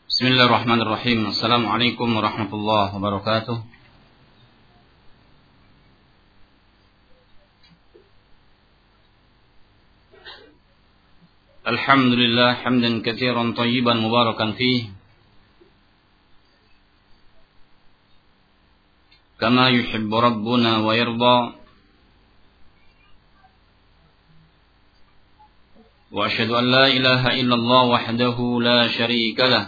Bismillahirrahmanirrahim. Assalamualaikum warahmatullahi wabarakatuh. Alhamdulillah hamdan katsiran thayyiban mubarakan fihi kama yuhibbu rabbuna wa yarda. Wa asyhadu an la ilaha illallah wahdahu la syarika lah.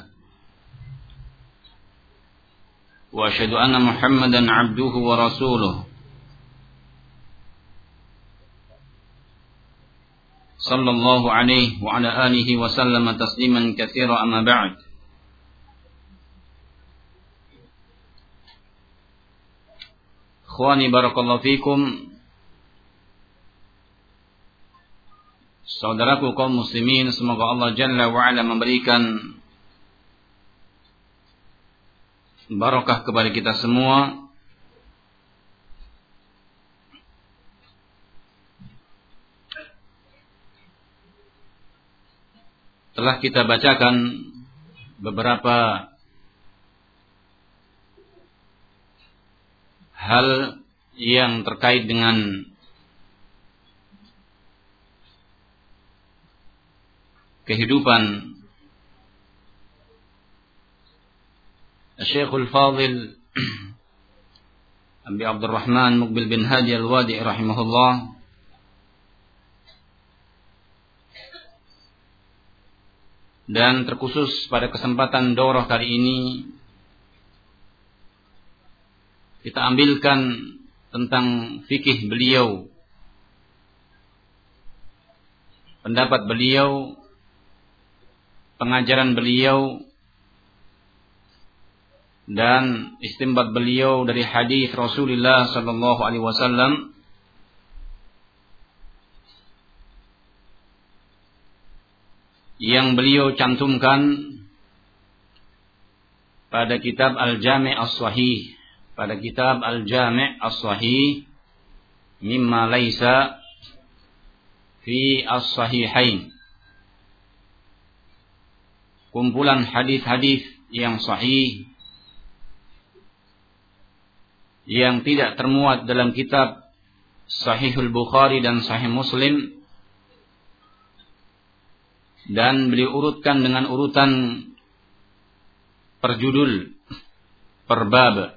Wa asyhadu anna Muhammadan abduhu wa rasuluh. Sallallahu alaihi wa ala alihi wa sallama tasliman katsira amma ba'd. Ikhwani barakallahu fikum. Saudaraku kaum muslimin, semoga Allah Jalla wa Ala memberikan barakah kepada kita semua. Telah kita bacakan beberapa hal yang terkait dengan kehidupan Syekhul Fadil Abi Abdurrahman Muqbil bin Hadi Al-Wadi rahimahullah, dan terkhusus pada kesempatan daurah kali ini kita ambilkan tentang fikih beliau, pendapat beliau, pengajaran beliau, dan istinbat beliau dari hadis Rasulullah sallallahu alaihi wasallam yang beliau cantumkan pada kitab Al-Jami' As-Sahih, pada kitab Al-Jami' As-Sahih mimma laisa fi As-Sahihain, kumpulan hadis-hadis yang sahih yang tidak termuat dalam kitab Sahihul Bukhari dan Sahih Muslim, dan beliau urutkan dengan urutan perjudul, per bab.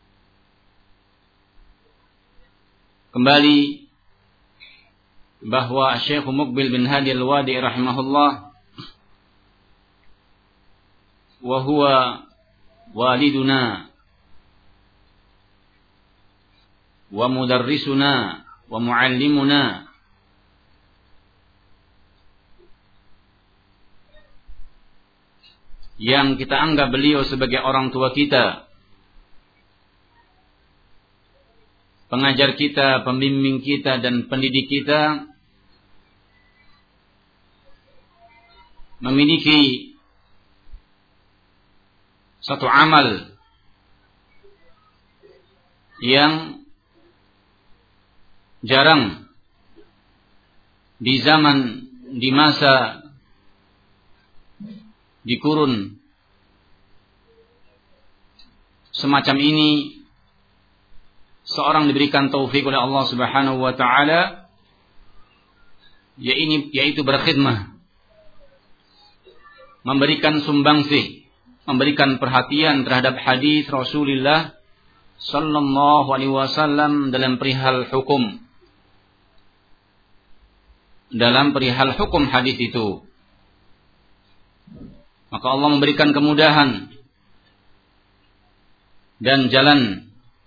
Kembali bahwa Syekh Muqbil bin Hadi Al-Wadi rahimahullah wa huwa waliduna wa mudarrisuna wa muallimuna, yang kita anggap beliau sebagai orang tua kita, pengajar kita, pembimbing kita, dan pendidik kita, memiliki satu amal yang jarang di zaman, di masa, di kurun semacam ini seorang diberikan taufik oleh Allah Subhanahu wa taala, yaitu berkhidmah, memberikan sumbangsih, memberikan perhatian terhadap hadis Rasulullah sallallahu alaihi wasallam dalam perihal hukum, dalam perihal hukum hadis itu. Maka Allah memberikan kemudahan dan jalan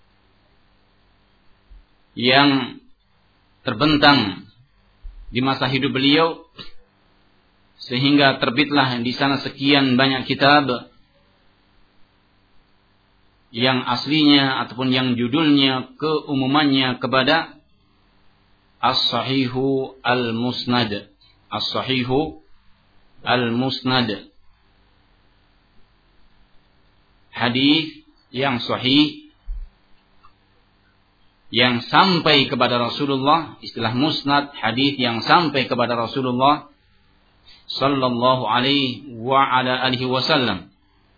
yang terbentang di masa hidup beliau, sehingga terbitlah di sana sekian banyak kitab yang aslinya ataupun yang judulnya keumumannya kepada As-Sahihu Al-Musnad, As-Sahihu Al-Musnad, hadis yang sahih yang sampai kepada Rasulullah. Istilah musnad, hadis yang sampai kepada Rasulullah sallallahu alaihi wa ala alihi wasallam.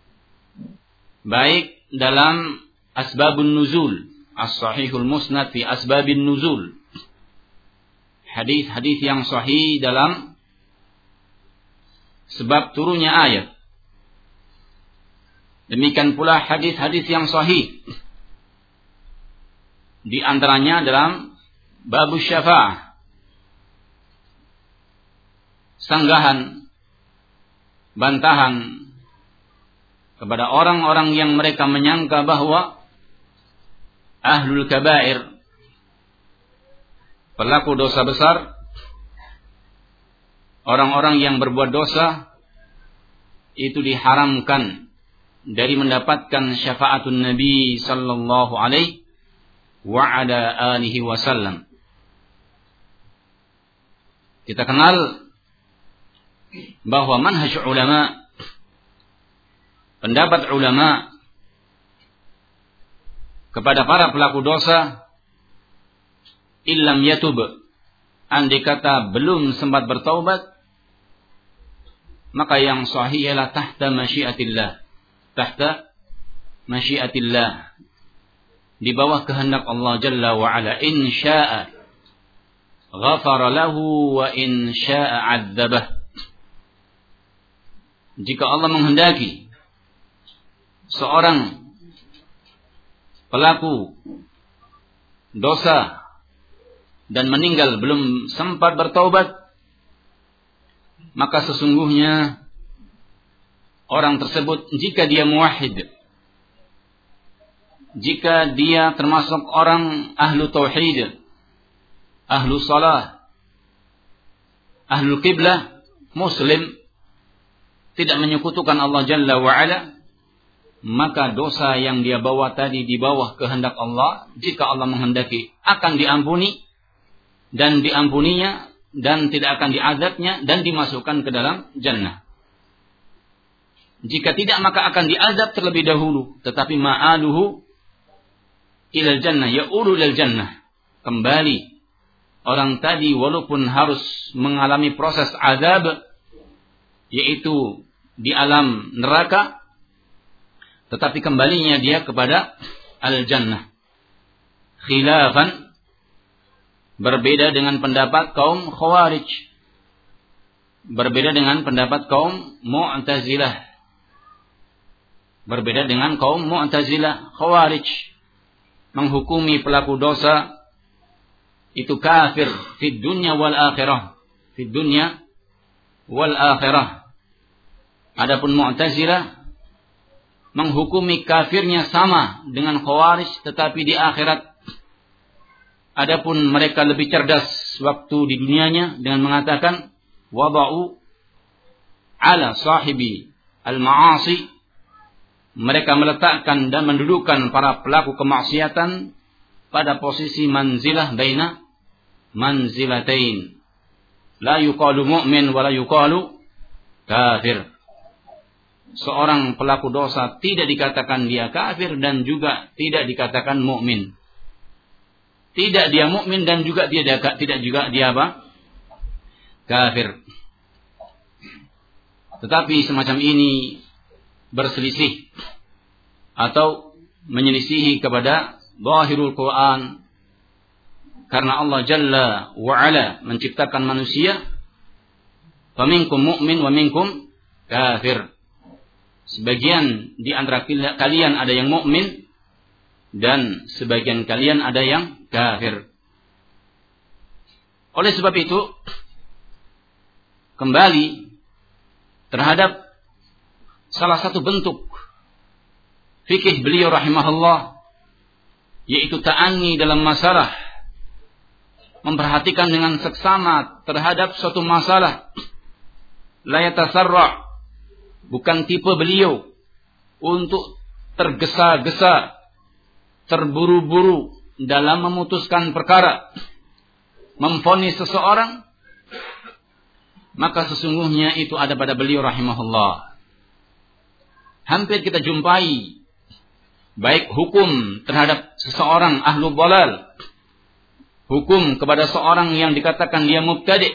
baik dalam asbabun nuzul, as-sahihul musnad fi asbabin nuzul, hadis-hadis yang sahih dalam sebab turunnya ayat. Demikian pula hadis-hadis yang sahih, di antaranya dalam bab syafa'ah, sanggahan, bantahan kepada orang-orang yang mereka menyangka bahwa ahlul kabair, pelaku dosa besar, orang-orang yang berbuat dosa, itu diharamkan dari mendapatkan syafaatun Nabi sallallahu alaihi wa ala alihi wasallam. Kita kenal bahwa manhaj ulama, pendapat ulama kepada para pelaku dosa, illam yatub, andai kata belum sempat bertaubat, maka yang sahih ialah tahta masyiatillah, tahta masyiatillah, di bawah kehendak Allah Jalla wa Ala. In syaa ghafara lahu wa in syaa 'adzabah. Jika Allah menghendaki seorang pelaku dosa dan meninggal belum sempat bertaubat, maka sesungguhnya orang tersebut, jika dia muwahhid, jika dia termasuk orang ahlu tauhid, ahlu salah, ahlu qiblah, muslim, tidak menyekutukan Allah Jalla wa'ala, maka dosa yang dia bawa tadi di bawah kehendak Allah, jika Allah menghendaki akan diampuni, dan diampuninya, dan tidak akan diazabnya, dan dimasukkan ke dalam jannah. Jika tidak, maka akan diazab terlebih dahulu, tetapi ma'aluhu ilal jannah, ya'ulu ilal jannah, kembali orang tadi walaupun harus mengalami proses azab, yaitu di alam neraka, tetapi kembalinya dia kepada al-jannah. Khilafan, berbeda dengan pendapat kaum Khawarij, berbeda dengan pendapat kaum Mu'tazilah, berbeda dengan kaum Mu'tazilah. Khawarij menghukumi pelaku dosa itu kafir fid dunya wal akhirah, fid dunya wal akhirah. Adapun Mu'tazilah menghukumi kafirnya sama dengan Khawarij, tetapi di akhirat. Adapun mereka lebih cerdas waktu di dunianya dengan mengatakan wada'u ala sahibi al-ma'asi, mereka meletakkan dan mendudukkan para pelaku kemaksiatan pada posisi manzilah baina manzilatain, la yuqalu mu'min wa la yuqalu kafir. Seorang pelaku dosa tidak dikatakan dia kafir dan juga tidak dikatakan mukmin. Tidak dia mukmin dan juga tidak juga dia apa? Kafir. Tetapi semacam ini berselisih atau menyelisihi kepada zahirul Quran, karena Allah Jalla wa Ala menciptakan manusia, faminkum mu'min wa minkum kafir. Sebagian di antara kalian ada yang mukmin dan sebagian kalian ada yang kafir. Oleh sebab itu, kembali terhadap salah satu bentuk fikih beliau rahimahullah, yaitu ta'anni dalam masalah, memperhatikan dengan seksama terhadap suatu masalah, la yatasarra', bukan tipe beliau untuk tergesa-gesa, terburu-buru dalam memutuskan perkara, memvonis seseorang, maka sesungguhnya itu ada pada beliau rahimahullah. Hampir kita jumpai baik hukum terhadap seseorang ahlu dhalal, hukum kepada seorang yang dikatakan dia mubtadi',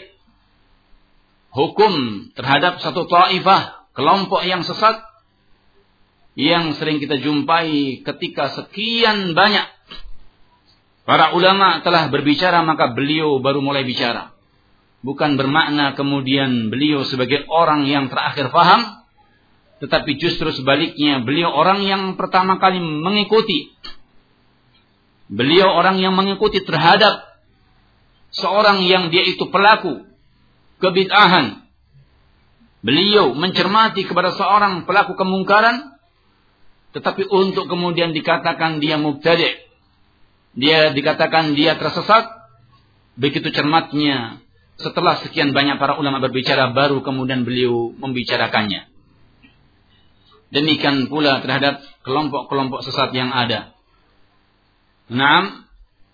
hukum terhadap satu taifah, kelompok yang sesat, yang sering kita jumpai ketika sekian banyak para ulama telah berbicara, maka beliau baru mulai bicara. Bukan bermakna kemudian beliau sebagai orang yang terakhir paham, tetapi justru sebaliknya, beliau orang yang pertama kali mengikuti. Beliau orang yang mengikuti terhadap seorang yang dia itu pelaku kebid'ahan. Beliau mencermati kepada seorang pelaku kemungkaran, tetapi untuk kemudian dikatakan dia mubtadi', dia dikatakan dia tersesat, begitu cermatnya setelah sekian banyak para ulama berbicara, baru kemudian beliau membicarakannya. Demikian pula terhadap kelompok-kelompok sesat yang ada. Naam,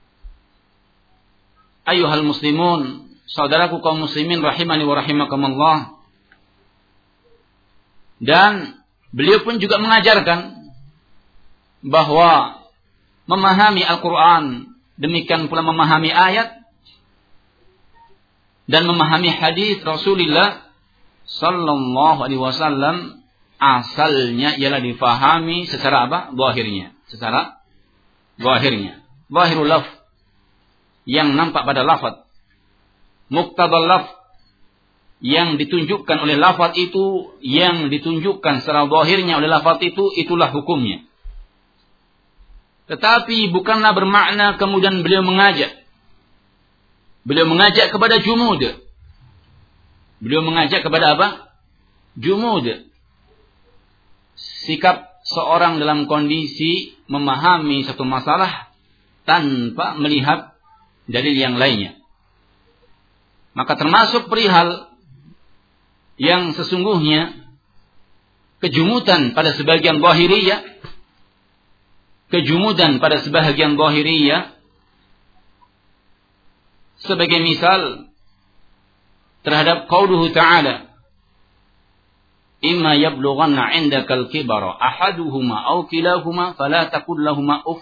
ayuhal muslimun, saudaraku kaum muslimin rahimani wa rahimakumullah. Dan beliau pun juga mengajarkan bahwa memahami Al-Quran, demikian pula memahami ayat dan memahami hadis Rasulullah sallallahu alaihi wasallam, asalnya ialah difahami secara apa? Zahirnya. Secara zahirnya. Zahirul lafz, yang nampak pada lafaz. Muqtadal lafz, yang ditunjukkan oleh lafaz itu, yang ditunjukkan secara zahirnya oleh lafaz itu, itulah hukumnya. Tetapi bukanlah bermakna kemudian beliau mengajak. Beliau mengajak kepada jumud. Beliau mengajak kepada apa? Jumud. Sikap seorang dalam kondisi memahami satu masalah tanpa melihat dalil yang lainnya. Maka termasuk perihal yang sesungguhnya kejumudan pada sebagian zahiriyah, kejumudan pada sebagian zahiriyah, sebagai misal terhadap qauluhu ta'ala, imma yablughanna 'indakal kibara ahaduhuma aw kilahuma fala taqul lahumā uff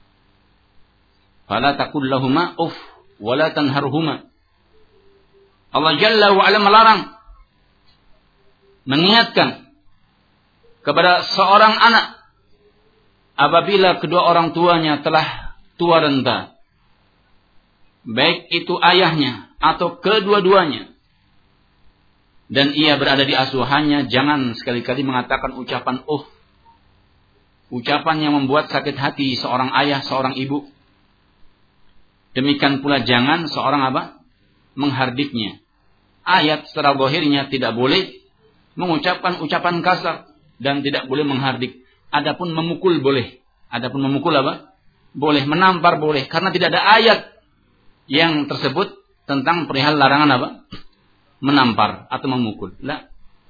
wa la tanharhuma. Allah Jalla wa Ala melarang, mengingatkan kepada seorang anak apabila kedua orang tuanya telah tua renta, baik itu ayahnya atau kedua-duanya, dan ia berada di asuhannya, jangan sekali-kali mengatakan ucapan ucapan yang membuat sakit hati seorang ayah, seorang ibu. Demikian pula jangan seorang apa? Menghardiknya. Ayat secara zahirnya tidak boleh mengucapkan ucapan kasar dan tidak boleh menghardik. Adapun memukul boleh. Adapun memukul apa? Boleh. Menampar boleh. Karena tidak ada ayat yang tersebut tentang perihal larangan apa? Menampar atau memukul. La.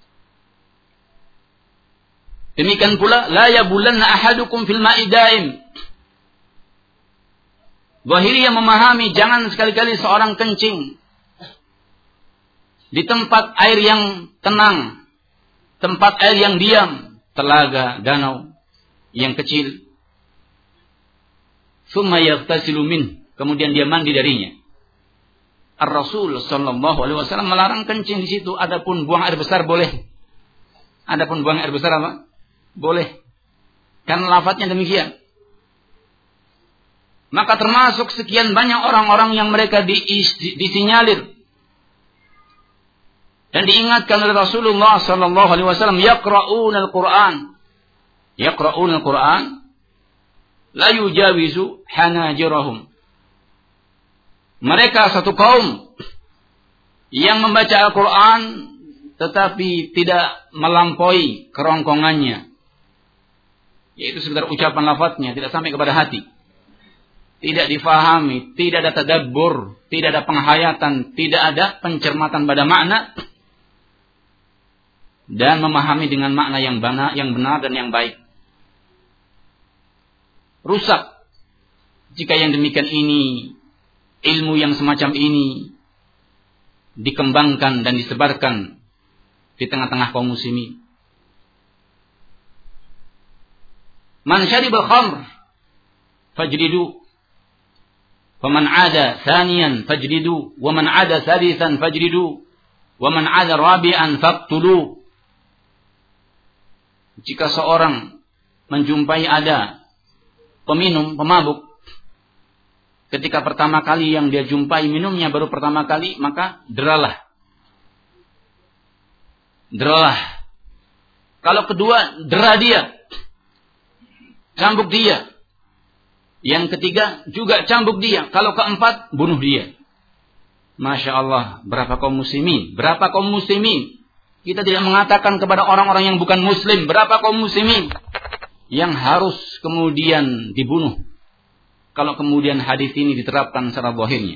Demikian pula, la yabulanna ahadukum fil ma'i daim. Zahiriyah memahami jangan sekali-kali seorang kencing di tempat air yang tenang, tempat air yang diam, telaga, danau yang kecil. Tsumma yaghtasilu min, kemudian dia mandi darinya. Ar-Rasul sallallahu alaihi wasallam melarang kencing di situ. Adapun buang air besar boleh. Adapun buang air besar apa? Boleh. Karena lafadznya demikian. Maka termasuk sekian banyak orang-orang yang mereka disinyalir dan diingatkan oleh Rasulullah sallallahu alaihi wasallam, yaqra'una al-Qur'an. Yaqra'una al-Qur'an la yujawizu hanajirahum. Mereka satu kaum yang membaca Al-Quran tetapi tidak melampaui kerongkongannya, yaitu sekedar ucapan lafadznya, tidak sampai kepada hati, tidak difahami, tidak ada tadabbur, tidak ada penghayatan, tidak ada pencermatan pada makna dan memahami dengan makna yang benar dan yang baik. Rusak jika yang demikian ini, ilmu yang semacam ini dikembangkan dan disebarkan di tengah-tengah kaum muslimin. Man syaribal khamr fajridu, wa man 'ada thaniyan fajridu, wa man 'ada thalithan fajridu, wa man 'ada rabi'an faqtulu. Jika seorang menjumpai ada peminum, pemabuk, ketika pertama kali yang dia jumpai minumnya baru pertama kali, maka deralah. Kalau kedua, dera dia. Cambuk dia. Yang ketiga, juga cambuk dia. Kalau keempat, bunuh dia. Masya Allah, berapa kaum muslimin? Kita tidak mengatakan kepada orang-orang yang bukan muslim, berapa kaum muslimin yang harus kemudian dibunuh kalau kemudian hadis ini diterapkan secara zahirnya.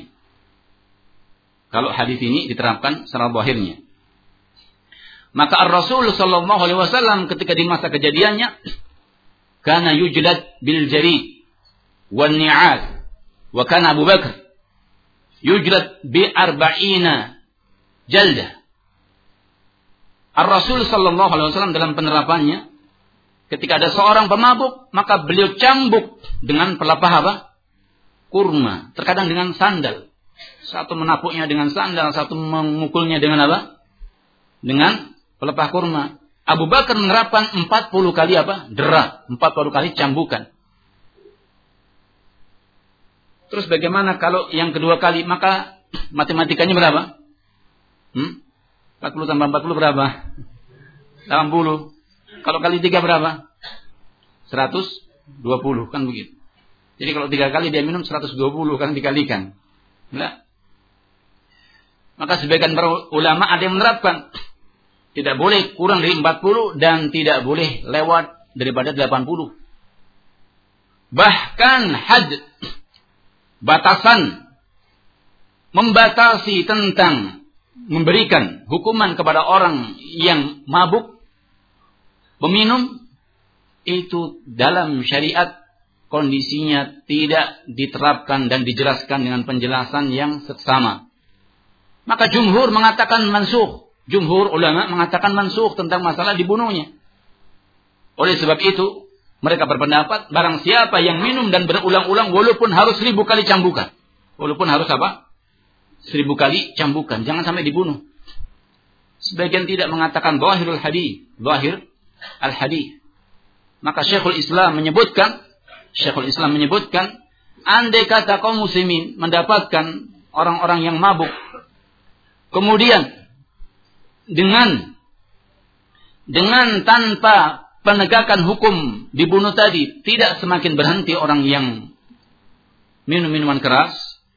Maka Ar-Rasul sallallahu alaihi wasallam ketika di masa kejadiannya kana yujlad bil jarid wan ni'al, wa kana Abu Bakar yujlad bi 40 jaldah. Ar-Rasul sallallahu alaihi wasallam dalam penerapannya, ketika ada seorang pemabuk, maka beliau cambuk dengan pelepah apa? Kurma. Terkadang dengan sandal. Satu menapuknya dengan sandal, satu memukulnya dengan apa? Dengan pelepah kurma. Abu Bakar menerapkan 40 kali apa? Dera. 40 kali cambukan. Terus bagaimana kalau yang kedua kali? Maka matematikanya berapa? 40 tambah 40 berapa? 80. Kalau kali 3 berapa? 120, kan begitu. Jadi kalau 3 kali dia minum 120 kan dikalikan. Nah. Maka sebagian para ulama ada yang menerapkan tidak boleh kurang dari 40 dan tidak boleh lewat daripada 80. Bahkan had, batasan, membatasi tentang memberikan hukuman kepada orang yang mabuk, peminum, itu dalam syariat kondisinya tidak diterapkan dan dijelaskan dengan penjelasan yang seksama. Maka jumhur mengatakan mansukh. Jumhur ulama mengatakan mansukh tentang masalah dibunuhnya. Oleh sebab itu, mereka berpendapat barang siapa yang minum dan berulang-ulang walaupun harus 1000 kali cambukan. Walaupun harus apa? 1000 kali cambukan. Jangan sampai dibunuh. Sebagian tidak mengatakan zahirul hadis. Zahir al-hadis. Maka Syekhul Islam menyebutkan, andai kata kaum muslimin mendapatkan orang-orang yang mabuk, kemudian dengan tanpa penegakan hukum dibunuh tadi, tidak semakin berhenti orang yang minum minuman keras,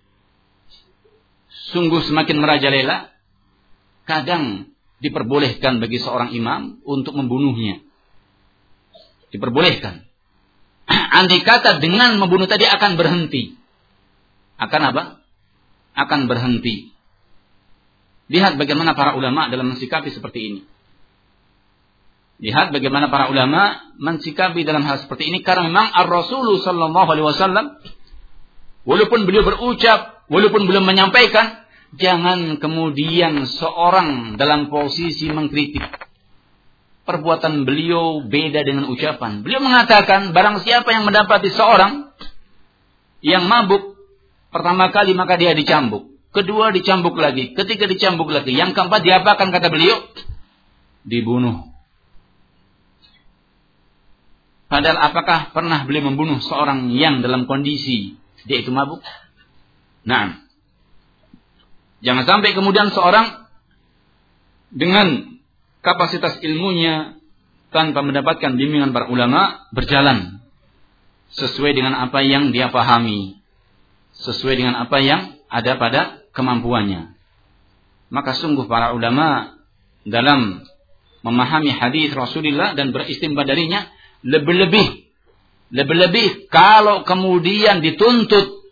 sungguh semakin merajalela. Kadang diperbolehkan bagi seorang imam untuk membunuhnya. Diperbolehkan. Andai kata dengan membunuh tadi akan berhenti. Akan apa? Akan berhenti. Lihat bagaimana para ulama dalam mensikapi seperti ini. Lihat bagaimana para ulama mensikapi dalam hal seperti ini. Karena memang Ar-Rasul sallallahu alaihi wasallam, walaupun beliau berucap, walaupun beliau menyampaikan, jangan kemudian seorang dalam posisi mengkritik. Perbuatan beliau beda dengan ucapan. Beliau mengatakan, barang siapa yang mendapati seorang yang mabuk, pertama kali maka dia dicambuk. Kedua dicambuk lagi. Ketiga dicambuk lagi. Yang keempat diapakan kata beliau? Dibunuh. Padahal apakah pernah beliau membunuh seorang yang dalam kondisi dia itu mabuk? Nah, jangan sampai kemudian seorang dengan kapasitas ilmunya tanpa mendapatkan bimbingan para ulama berjalan sesuai dengan apa yang dia pahami, sesuai dengan apa yang ada pada kemampuannya. Maka sungguh para ulama dalam memahami hadis Rasulullah dan beristinbat darinya lebih-lebih kalau kemudian dituntut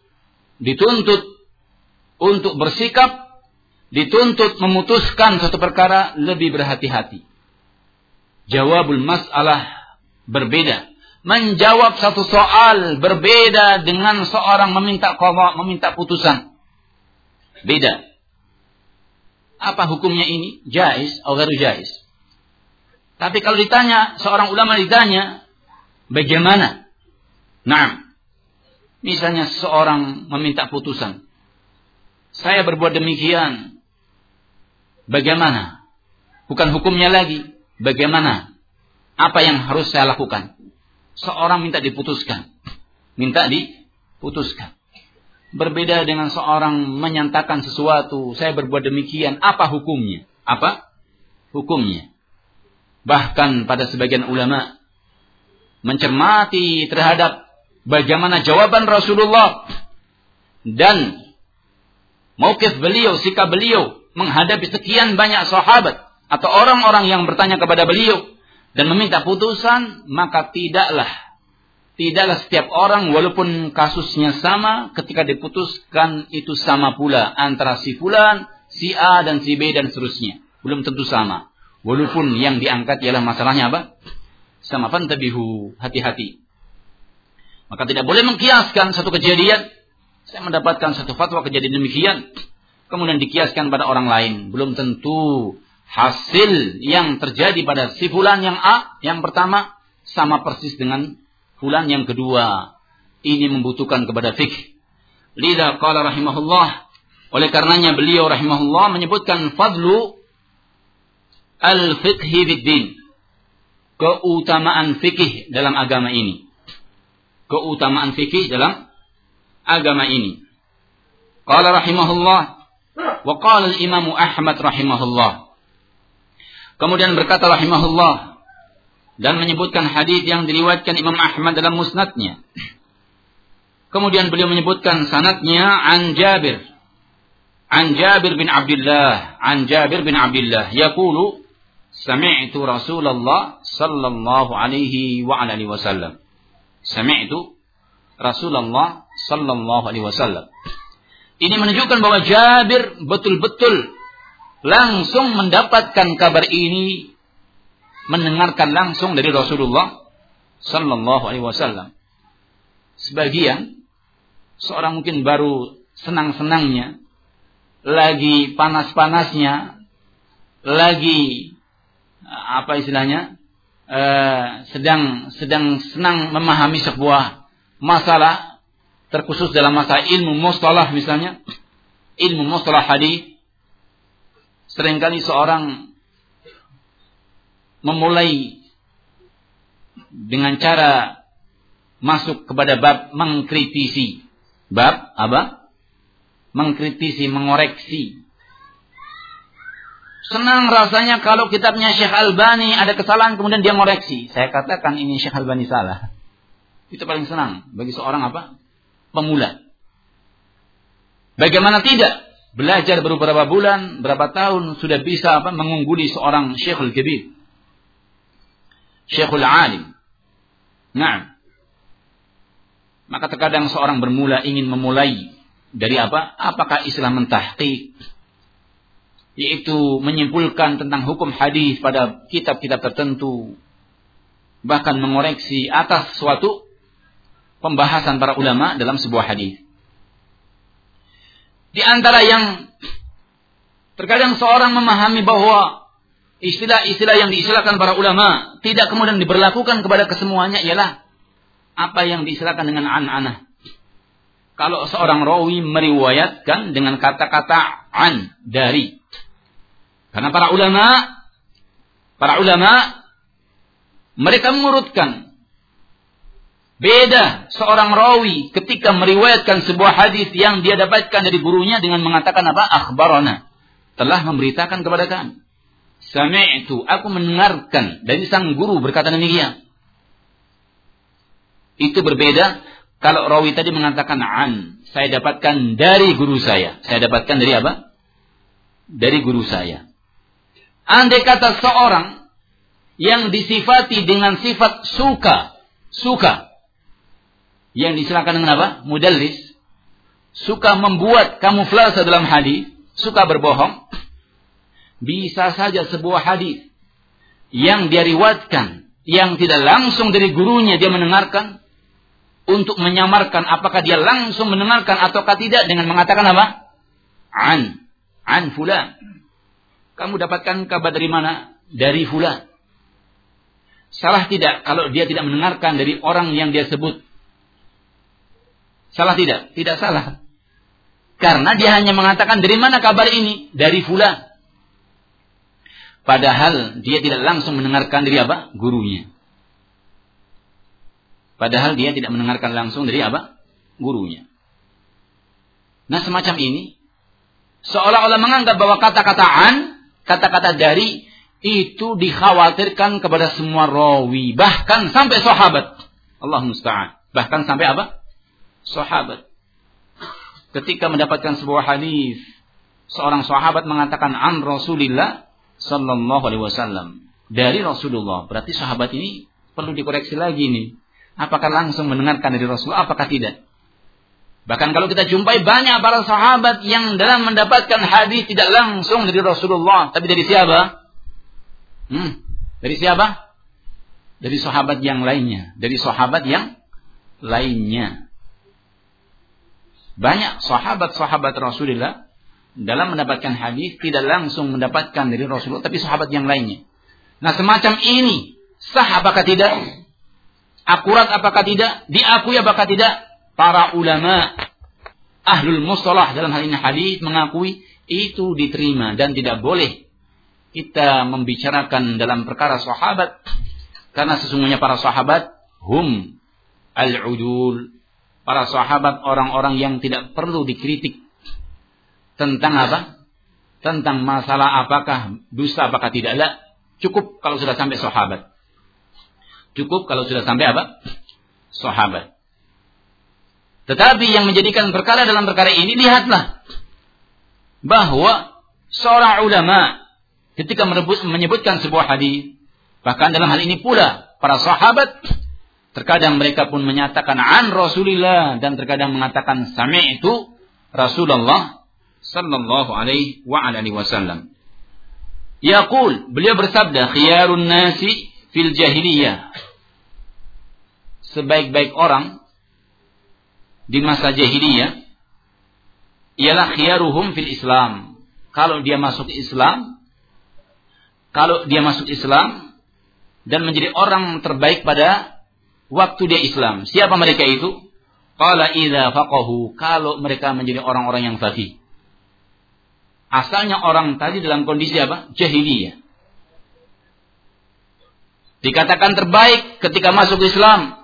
untuk bersikap, dituntut memutuskan suatu perkara, lebih berhati-hati. Jawabul mas'alah berbeda. Menjawab satu soal berbeda dengan seorang meminta qadha, meminta putusan. Beda. Apa hukumnya ini? Jaiz atau ghairu jaiz? Tapi kalau ditanya, seorang ulama ditanya, bagaimana? Nah, misalnya seorang meminta putusan. Saya berbuat demikian. Bagaimana? Bukan hukumnya lagi. Bagaimana? Apa yang harus saya lakukan? seorang minta diputuskan. Minta diputuskan. Berbeda dengan seorang menyatakan sesuatu, saya berbuat demikian, apa hukumnya? Apa hukumnya? Bahkan pada sebagian ulama mencermati terhadap bagaimana jawaban Rasulullah dan mauqif beliau, sikap beliau menghadapi sekian banyak sahabat atau orang-orang yang bertanya kepada beliau dan meminta putusan, maka tidaklah setiap orang walaupun kasusnya sama, ketika diputuskan itu sama pula antara si fulan, si A dan si B dan seterusnya. Belum tentu sama. Walaupun yang diangkat ialah masalahnya apa? Sama. Fantabihu, hati-hati. Maka tidak boleh mengkiaskan satu kejadian. Saya mendapatkan satu fatwa kejadian demikian, kemudian dikiaskan pada orang lain. Belum tentu hasil yang terjadi pada si fulan yang A, yang pertama, sama persis dengan fulan yang kedua. Ini membutuhkan kepada fikih. Lidha qala rahimahullah. Oleh karenanya beliau rahimahullah menyebutkan fadlu al-fiqhi bid-din. Keutamaan fikih dalam agama ini. Keutamaan fikih dalam agama ini. Qala rahimahullah wa qala al-Imam Ahmad rahimahullah. Kemudian berkata rahimahullah dan menyebutkan hadis yang diriwayatkan Imam Ahmad dalam musnadnya. Kemudian beliau menyebutkan sanadnya an Jabir bin Abdullah yaqulu sami'tu Rasulullah sallallahu alaihi wa alihi wasallam. Sami'tu Rasulullah sallallahu alaihi wasallam. Ini menunjukkan bahwa Jabir betul-betul langsung mendapatkan kabar ini, mendengarkan langsung dari Rasulullah sallallahu alaihi wasallam. Sebagian seorang mungkin baru senang-senangnya, lagi panas-panasnya, lagi apa istilahnya, sedang senang memahami sebuah masalah, terkhusus dalam masalah ilmu mustalah misalnya, ilmu mustalah hadis. Seringkali seorang memulai dengan cara masuk kepada bab mengkritisi. Bab apa? Mengkritisi, mengoreksi. Senang rasanya kalau kitabnya Syekh Albani ada kesalahan kemudian dia ngoreksi. Saya katakan ini Syekh Albani salah. Itu paling senang bagi seorang apa? Pemula. Bagaimana tidak? Belajar beberapa bulan, berapa tahun sudah bisa apa? Mengungguli seorang Syekhul Kabir. Syekhul Alim. Nah. Maka terkadang seorang bermula ingin memulai dari apa? Apakah Islam mentahqiq? Yaitu menyimpulkan tentang hukum hadis pada kitab-kitab tertentu. Bahkan mengoreksi atas suatu pembahasan para ulama dalam sebuah hadis. Di antara yang terkadang seorang memahami bahwa istilah-istilah yang diistilahkan para ulama tidak kemudian diberlakukan kepada kesemuanya ialah apa yang diistilahkan dengan an-anah. Kalau seorang rawi meriwayatkan dengan kata-kata an, dari. Karena para ulama mereka mengurutkan. Beda seorang rawi ketika meriwayatkan sebuah hadis yang dia dapatkan dari gurunya dengan mengatakan apa? Akhbarana. Telah memberitakan kepada kami. Sami'tu, aku mendengarkan dari sang guru berkata demikian. Itu berbeda kalau rawi tadi mengatakan an. Saya dapatkan dari guru saya. Saya dapatkan dari apa? Dari guru saya. Andai kata seorang yang disifati dengan sifat suka. Yang disilakan dengan apa? Mudallis. Suka membuat kamuflase dalam hadis, suka berbohong. Bisa saja sebuah hadis yang dia riwayatkan, yang tidak langsung dari gurunya dia mendengarkan, untuk menyamarkan apakah dia langsung mendengarkan ataukah tidak dengan mengatakan apa? An fulan. Kamu dapatkan kabar dari mana? Dari fulan. Salah tidak kalau dia tidak mendengarkan dari orang yang dia sebut? Salah tidak? Tidak salah. Karena dia hanya mengatakan dari mana kabar ini? Dari fulan. Padahal dia tidak langsung mendengarkan dari apa? Gurunya. Padahal dia tidak mendengarkan langsung dari apa? Gurunya. Nah, semacam ini seolah-olah menganggap bahwa kata-kata an, kata-kata dari itu dikhawatirkan kepada semua rawi, bahkan sampai sahabat. Allah musta'an. Bahkan sampai apa? Sahabat. Ketika mendapatkan sebuah hadis, seorang sahabat mengatakan an Rasulillah sallallahu alaihi wasallam, dari Rasulullah. Berarti sahabat ini perlu dikoreksi lagi nih. Apakah langsung mendengarkan dari Rasulullah, apakah tidak? Bahkan kalau kita jumpai banyak para sahabat yang dalam mendapatkan hadis tidak langsung dari Rasulullah, tapi dari siapa? Dari siapa? Dari sahabat yang lainnya. Dari sahabat yang lainnya. Banyak sahabat-sahabat Rasulullah dalam mendapatkan hadis tidak langsung mendapatkan dari Rasulullah, tapi sahabat yang lainnya. Nah, semacam ini sah apakah tidak? Akurat apakah tidak? Diakui apakah tidak? Para ulama ahlul mustalah dalam hal ini hadis mengakui itu diterima dan tidak boleh kita membicarakan dalam perkara sahabat, karena sesungguhnya para sahabat hum al-udul, para sahabat orang-orang yang tidak perlu dikritik tentang apa? Tentang masalah apakah dusta apakah tidak. Lah, cukup kalau sudah sampai sahabat. Cukup kalau sudah sampai apa? Sahabat. Tetapi yang menjadikan perkara dalam perkara ini, lihatlah bahwa seorang ulama ketika menyebutkan sebuah hadis, bahkan dalam hal ini pula para sahabat, terkadang mereka pun menyatakan an Rasulillah dan terkadang mengatakan sami'tu Rasulullah sallallahu alaihi wa alihi wasallam. Yaqul, beliau bersabda, khiyarun nasi fil jahiliyah. Sebaik-baik orang di masa jahiliyah ialah khiyaruhum fil Islam. Kalau dia masuk Islam dan menjadi orang terbaik pada waktu dia Islam. Siapa mereka itu? Qala idza faqahu, kalau mereka menjadi orang-orang yang faqih. Asalnya orang tadi dalam kondisi apa? Jahiliyah. Dikatakan terbaik ketika masuk Islam.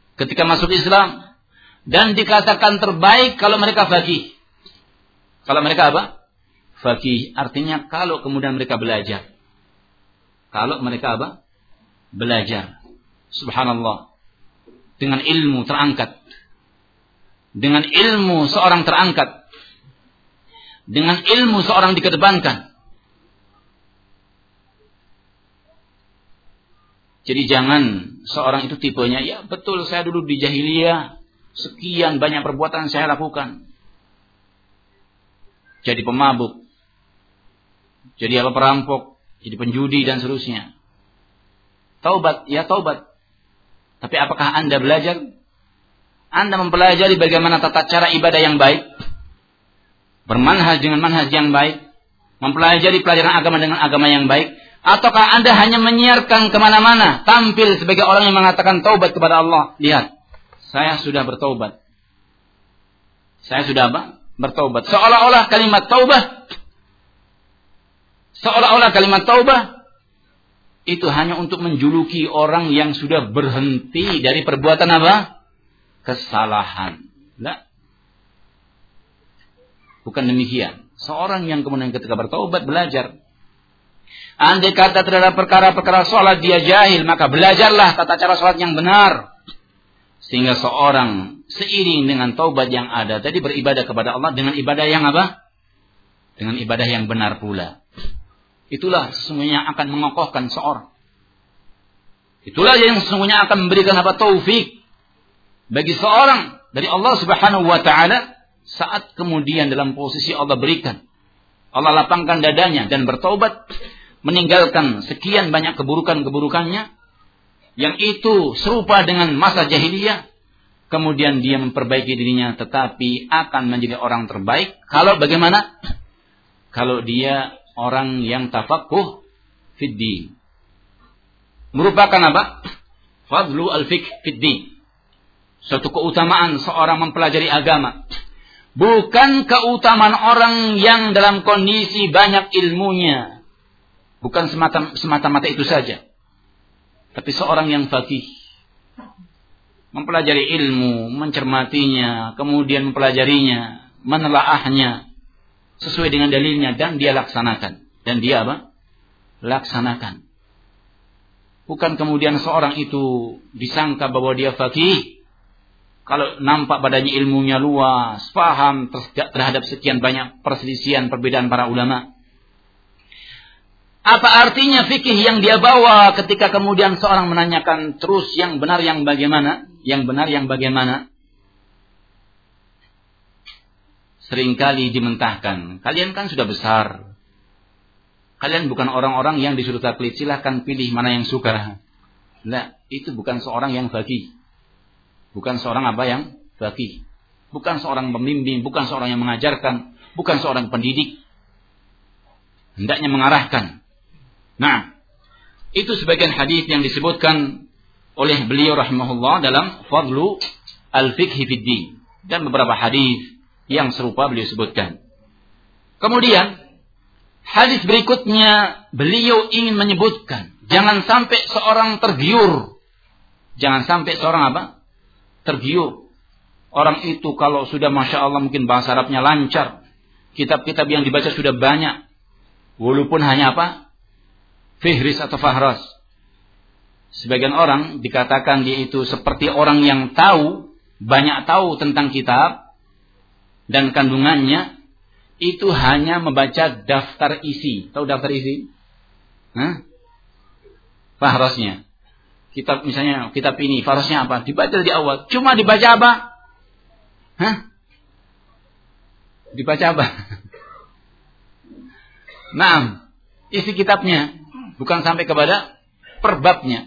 Dan dikatakan terbaik kalau mereka faqih. Kalau mereka apa? Faqih. Artinya kalau kemudian mereka belajar. Kalau mereka apa? Belajar. Subhanallah. Dengan ilmu terangkat. Dengan ilmu seorang terangkat. Dengan ilmu seorang dikedepankan. Jadi jangan seorang itu tipenya, ya betul saya dulu di jahiliyah, sekian banyak perbuatan saya lakukan. Jadi pemabuk. Jadi apa, perampok. Jadi penjudi dan seterusnya. Taubat, ya taubat. Tapi apakah Anda belajar? Anda mempelajari bagaimana tata cara ibadah yang baik? Bermanhaj dengan manhaj yang baik? Mempelajari pelajaran agama dengan agama yang baik? Ataukah Anda hanya menyiarkan kemana-mana, tampil sebagai orang yang mengatakan taubat kepada Allah? Lihat, saya sudah bertaubat. Saya sudah apa? Bertaubat. Seolah-olah kalimat taubah itu hanya untuk menjuluki orang yang sudah berhenti dari perbuatan apa? Kesalahan. Tidak. Bukan demikian. Seorang yang kemudian ketika bertaubat belajar. Andai kata terhadap perkara-perkara sholat dia jahil, maka belajarlah tata cara sholat yang benar. Sehingga seorang seiring dengan taubat yang ada tadi beribadah kepada Allah dengan ibadah yang apa? Dengan ibadah yang benar pula. Itulah sesungguhnya akan mengokohkan seorang. Itulah yang sesungguhnya akan memberikan apa? Taufik bagi seorang dari Allah Subhanahu wa taala saat kemudian dalam posisi Allah berikan. Allah lapangkan dadanya dan bertaubat, meninggalkan sekian banyak keburukan-keburukannya yang itu serupa dengan masa jahiliyah, kemudian dia memperbaiki dirinya tetapi akan menjadi orang terbaik kalau bagaimana? Kalau dia orang yang tafaqquh fid din. Merupakan apa? Fadlu al-fiqh fid din. Suatu keutamaan seorang mempelajari agama. Bukan keutamaan orang yang dalam kondisi banyak ilmunya. Bukan semata-mata itu saja. Tapi seorang yang faqih. mempelajari ilmu, mencermatinya, kemudian mempelajarinya, menelaahnya sesuai dengan dalilnya dan dia laksanakan. Dan dia apa? Laksanakan. Bukan kemudian seorang itu disangka bahwa dia faqih kalau nampak badannya ilmunya luas, paham terhadap sekian banyak perselisihan perbedaan para ulama. Apa artinya fikih yang dia bawa ketika kemudian seorang menanyakan terus yang benar yang bagaimana? Yang benar yang bagaimana? Seringkali dimentahkan. Kalian kan sudah besar. Kalian bukan orang-orang yang disuruh taklid. Silahkan pilih mana yang suka. Nah, itu bukan seorang yang faqih. Bukan seorang apa yang faqih. Bukan seorang pembimbing. Bukan seorang yang mengajarkan. Bukan seorang pendidik. Hendaknya mengarahkan. Nah, itu sebagian hadis yang disebutkan oleh beliau rahimahullah dalam Fadlu al-Fiqhi fid Din. Dan beberapa hadis yang serupa beliau sebutkan. Kemudian, hadis berikutnya beliau ingin menyebutkan. Jangan sampai seorang tergiur. Jangan sampai seorang apa? Tergiur. Orang itu kalau sudah Masya Allah mungkin bahasa Arabnya lancar. Kitab-kitab yang dibaca sudah banyak. Walaupun hanya apa? Fihris atau fahras. Sebagian orang dikatakan dia itu seperti orang yang tahu, banyak tahu tentang kitab dan kandungannya, itu hanya membaca daftar isi. Tahu daftar isi? Fahrasnya. Kitab misalnya, kitab ini, fahrasnya apa? Dibaca di awal. Cuma dibaca apa? Dibaca apa? Nah, isi kitabnya. Bukan sampai kepada perbabnya.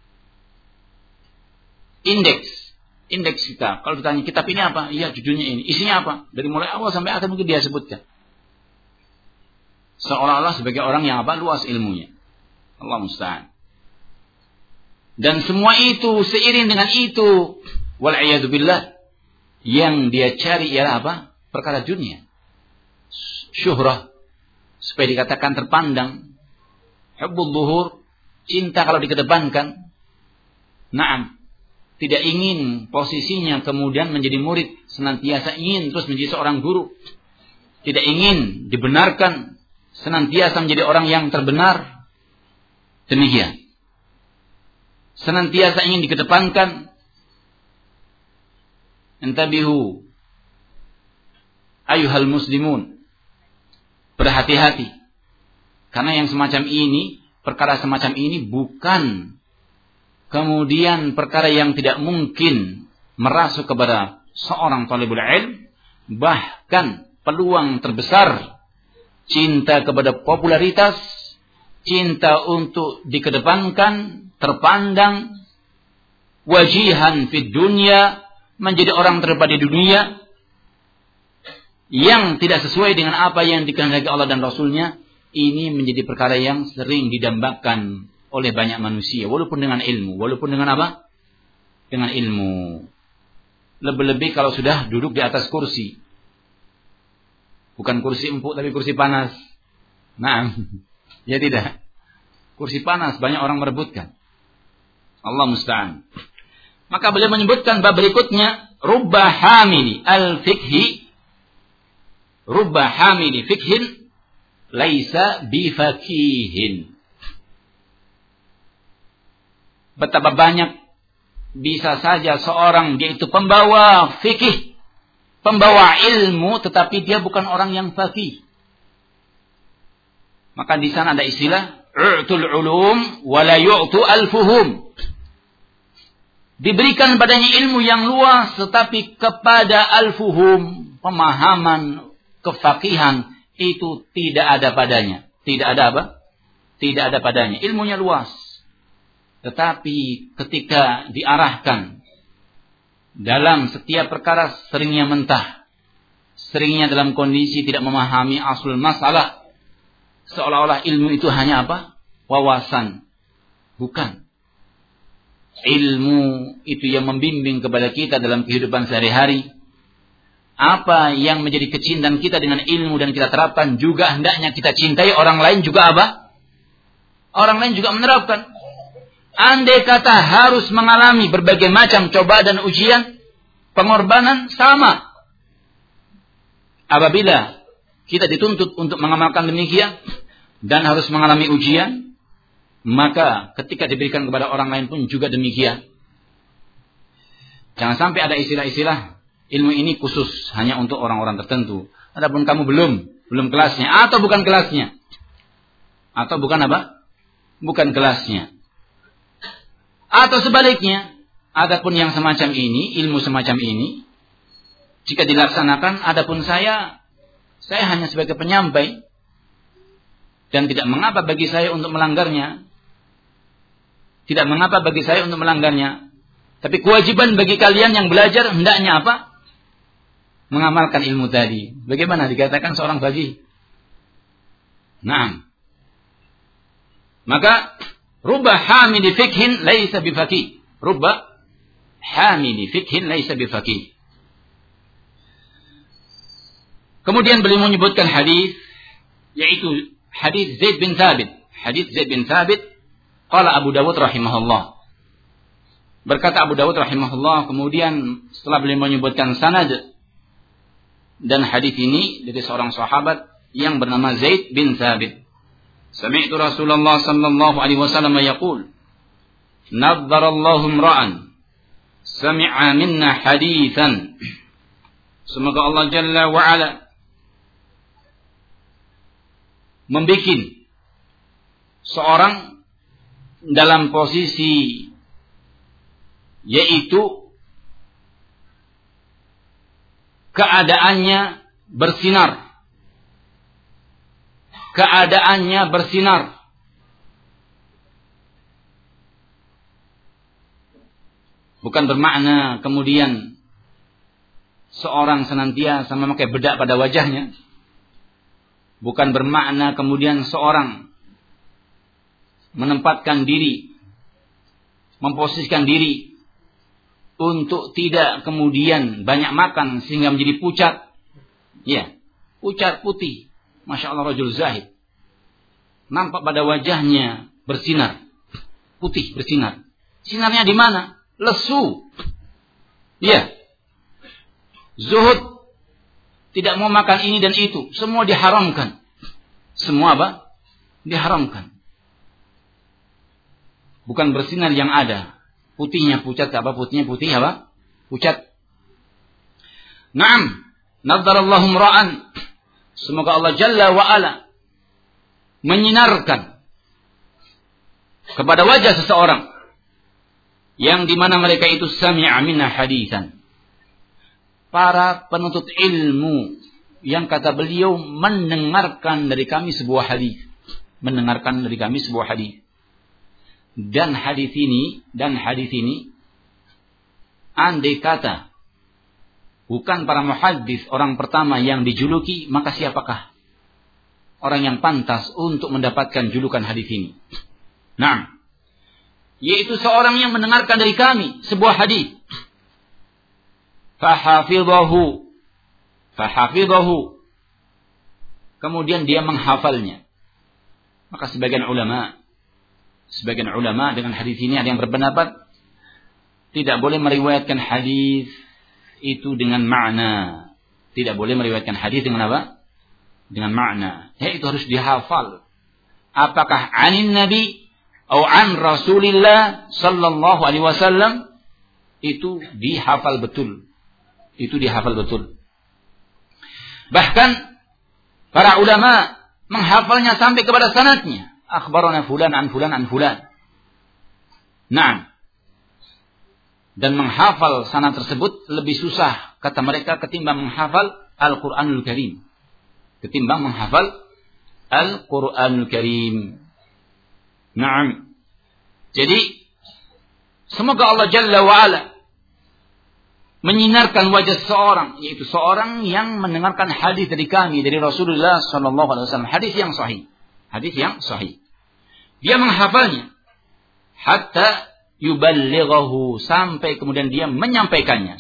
Indeks kita. Kalau ditanya kitab ini apa? Iya, judulnya ini. Isinya apa? Dari mulai awal sampai akhir mungkin dia sebutkan. Seolah-olah sebagai orang yang apa? Luas ilmunya. Allah musta'an. Dan semua itu seiring dengan itu, wal'iyadu billah, yang dia cari ialah apa? Perkara dunia. Syuhrah. Supaya dikatakan terpandang. Hubbul zuhur, cinta kalau dikedepankan. Naam, tidak ingin posisinya kemudian menjadi murid, senantiasa ingin terus menjadi seorang guru. Tidak ingin dibenarkan, senantiasa menjadi orang yang terbenar. Demikian. Senantiasa ingin dikedepankan. Intabihu ayuhal muslimun. Berhati-hati. Karena yang semacam ini, perkara semacam ini bukan kemudian perkara yang tidak mungkin merasuk kepada seorang talibul ilm. Bahkan peluang terbesar cinta kepada popularitas, cinta untuk dikedepankan, terpandang, wajihan fid dunya, menjadi orang terdepan di dunia yang tidak sesuai dengan apa yang dikehendaki Allah dan Rasulnya. Ini menjadi perkara yang sering didambakan oleh banyak manusia. Walaupun dengan ilmu. Walaupun dengan apa? Dengan ilmu. Lebih-lebih kalau sudah duduk di atas kursi. Bukan kursi empuk tapi kursi panas. Nah, ya tidak. Kursi panas banyak orang merebutkan. Allah musta'an. Maka beliau menyebutkan bab berikutnya. Rubba hamili al-fikhi. Rubba hamili fikhin. Laisa bifakihin. Betapa banyak bisa saja seorang dia itu pembawa fikih, pembawa ilmu, tetapi dia bukan orang yang faqih. Maka di sana ada istilah u'tul ulum wa la yu'tu al-fuhum. Diberikan padanya ilmu yang luas, tetapi kepada al-fuhum, pemahaman, kefakihan, itu tidak ada padanya. Tidak ada apa? Tidak ada padanya. Ilmunya luas. Tetapi ketika diarahkan dalam setiap perkara seringnya mentah. Seringnya dalam kondisi tidak memahami asul masalah. Seolah-olah ilmu itu hanya apa? Wawasan. Bukan. Ilmu itu yang membimbing kepada kita dalam kehidupan sehari-hari. Apa yang menjadi kecintaan kita dengan ilmu dan kita terapkan juga hendaknya kita cintai. Orang lain juga apa? Orang lain juga menerapkan. andai kata harus mengalami berbagai macam cobaan dan ujian, pengorbanan sama. Apabila kita dituntut untuk mengamalkan demikian dan harus mengalami ujian, maka ketika diberikan kepada orang lain pun juga demikian. Jangan sampai ada istilah-istilah ilmu ini khusus hanya untuk orang-orang tertentu. Adapun kamu belum kelasnya atau bukan kelasnya. Atau bukan apa? Bukan kelasnya. Atau sebaliknya, adapun yang semacam ini, ilmu semacam ini, jika dilaksanakan, adapun saya hanya sebagai penyampai dan tidak mengapa bagi saya untuk melanggarnya. Tidak mengapa bagi saya untuk melanggarnya. Tapi kewajiban bagi kalian yang belajar hendaknya apa? Mengamalkan ilmu tadi. Bagaimana dikatakan seorang faqih? Naam. Maka rubba hamili fikhin laisa bifaqih. Rubba hamili fikhin laisa bifaqih. Kemudian beliau menyebutkan hadis, yaitu hadis Zaid bin Thabit. Hadis Zaid bin Thabit, qala Abu Dawud rahimahullah. Berkata Abu Dawud rahimahullah, kemudian setelah beliau menyebutkan sanad dan hadis ini dari seorang sahabat yang bernama Zaid bin Thabit. Sami'tu Rasulullah sallallahu alaihi wasallam yaqul, "Naddarallahu imra'an sami'a minna haditsan." Semoga Allah Jalla wa Ala membikin seorang dalam posisi yaitu keadaannya bersinar. Keadaannya bersinar. Bukan bermakna kemudian seorang senantiasa memakai bedak pada wajahnya. Bukan bermakna kemudian seorang menempatkan diri, memposisikan diri untuk tidak kemudian banyak makan sehingga menjadi pucat. Ya, pucat putih. Masya Allah, rajul zahid. Nampak pada wajahnya bersinar. Putih bersinar. Sinarnya di mana? Lesu. Ya. Zuhud. Tidak mau makan ini dan itu. Semua diharamkan. Semua apa? Diharamkan. Bukan bersinar yang ada. Putihnya pucat apa? Putihnya putih apa? Pucat. Naam. Naddarallahu imra'an. Semoga Allah Jalla wa Ala menyinarkan kepada wajah seseorang yang dimana mereka itu sami'a minna haditsan. Para penuntut ilmu yang kata beliau mendengarkan dari kami sebuah hadis. Mendengarkan dari kami sebuah hadis. Dan hadis ini andai kata bukan para muhaddits orang pertama yang dijuluki, maka siapakah orang yang pantas untuk mendapatkan julukan hadis ini? Nah, yaitu seorang yang mendengarkan dari kami sebuah hadis. Fahafidhahu. Kemudian dia menghafalnya. Maka sebagian ulama dengan hadis ini ada yang berpendapat tidak boleh meriwayatkan hadis itu dengan makna. Tidak boleh meriwayatkan hadis dengan apa? Dengan makna. Itu harus dihafal. Apakah anin Nabi atau an Rasulillah sallallahu alaihi wasallam, itu dihafal betul. Itu dihafal betul. Bahkan para ulama menghafalnya sampai kepada sanadnya. Akhbarana fulan an fulan an fulan. Nah, dan menghafal sanad tersebut lebih susah kata mereka ketimbang menghafal Al-Qur'anul Karim. Ketimbang menghafal Al-Qur'anul Karim. Naam. Jadi semoga Allah Jalla wa Ala menyinarkan wajah seseorang, yaitu seorang yang mendengarkan hadis dari kami, dari Rasulullah sallallahu alaihi wasallam, hadis yang sahih. Hadis yang sahih. Dia menghafalnya hatta yuballighahu, sampai kemudian dia menyampaikannya,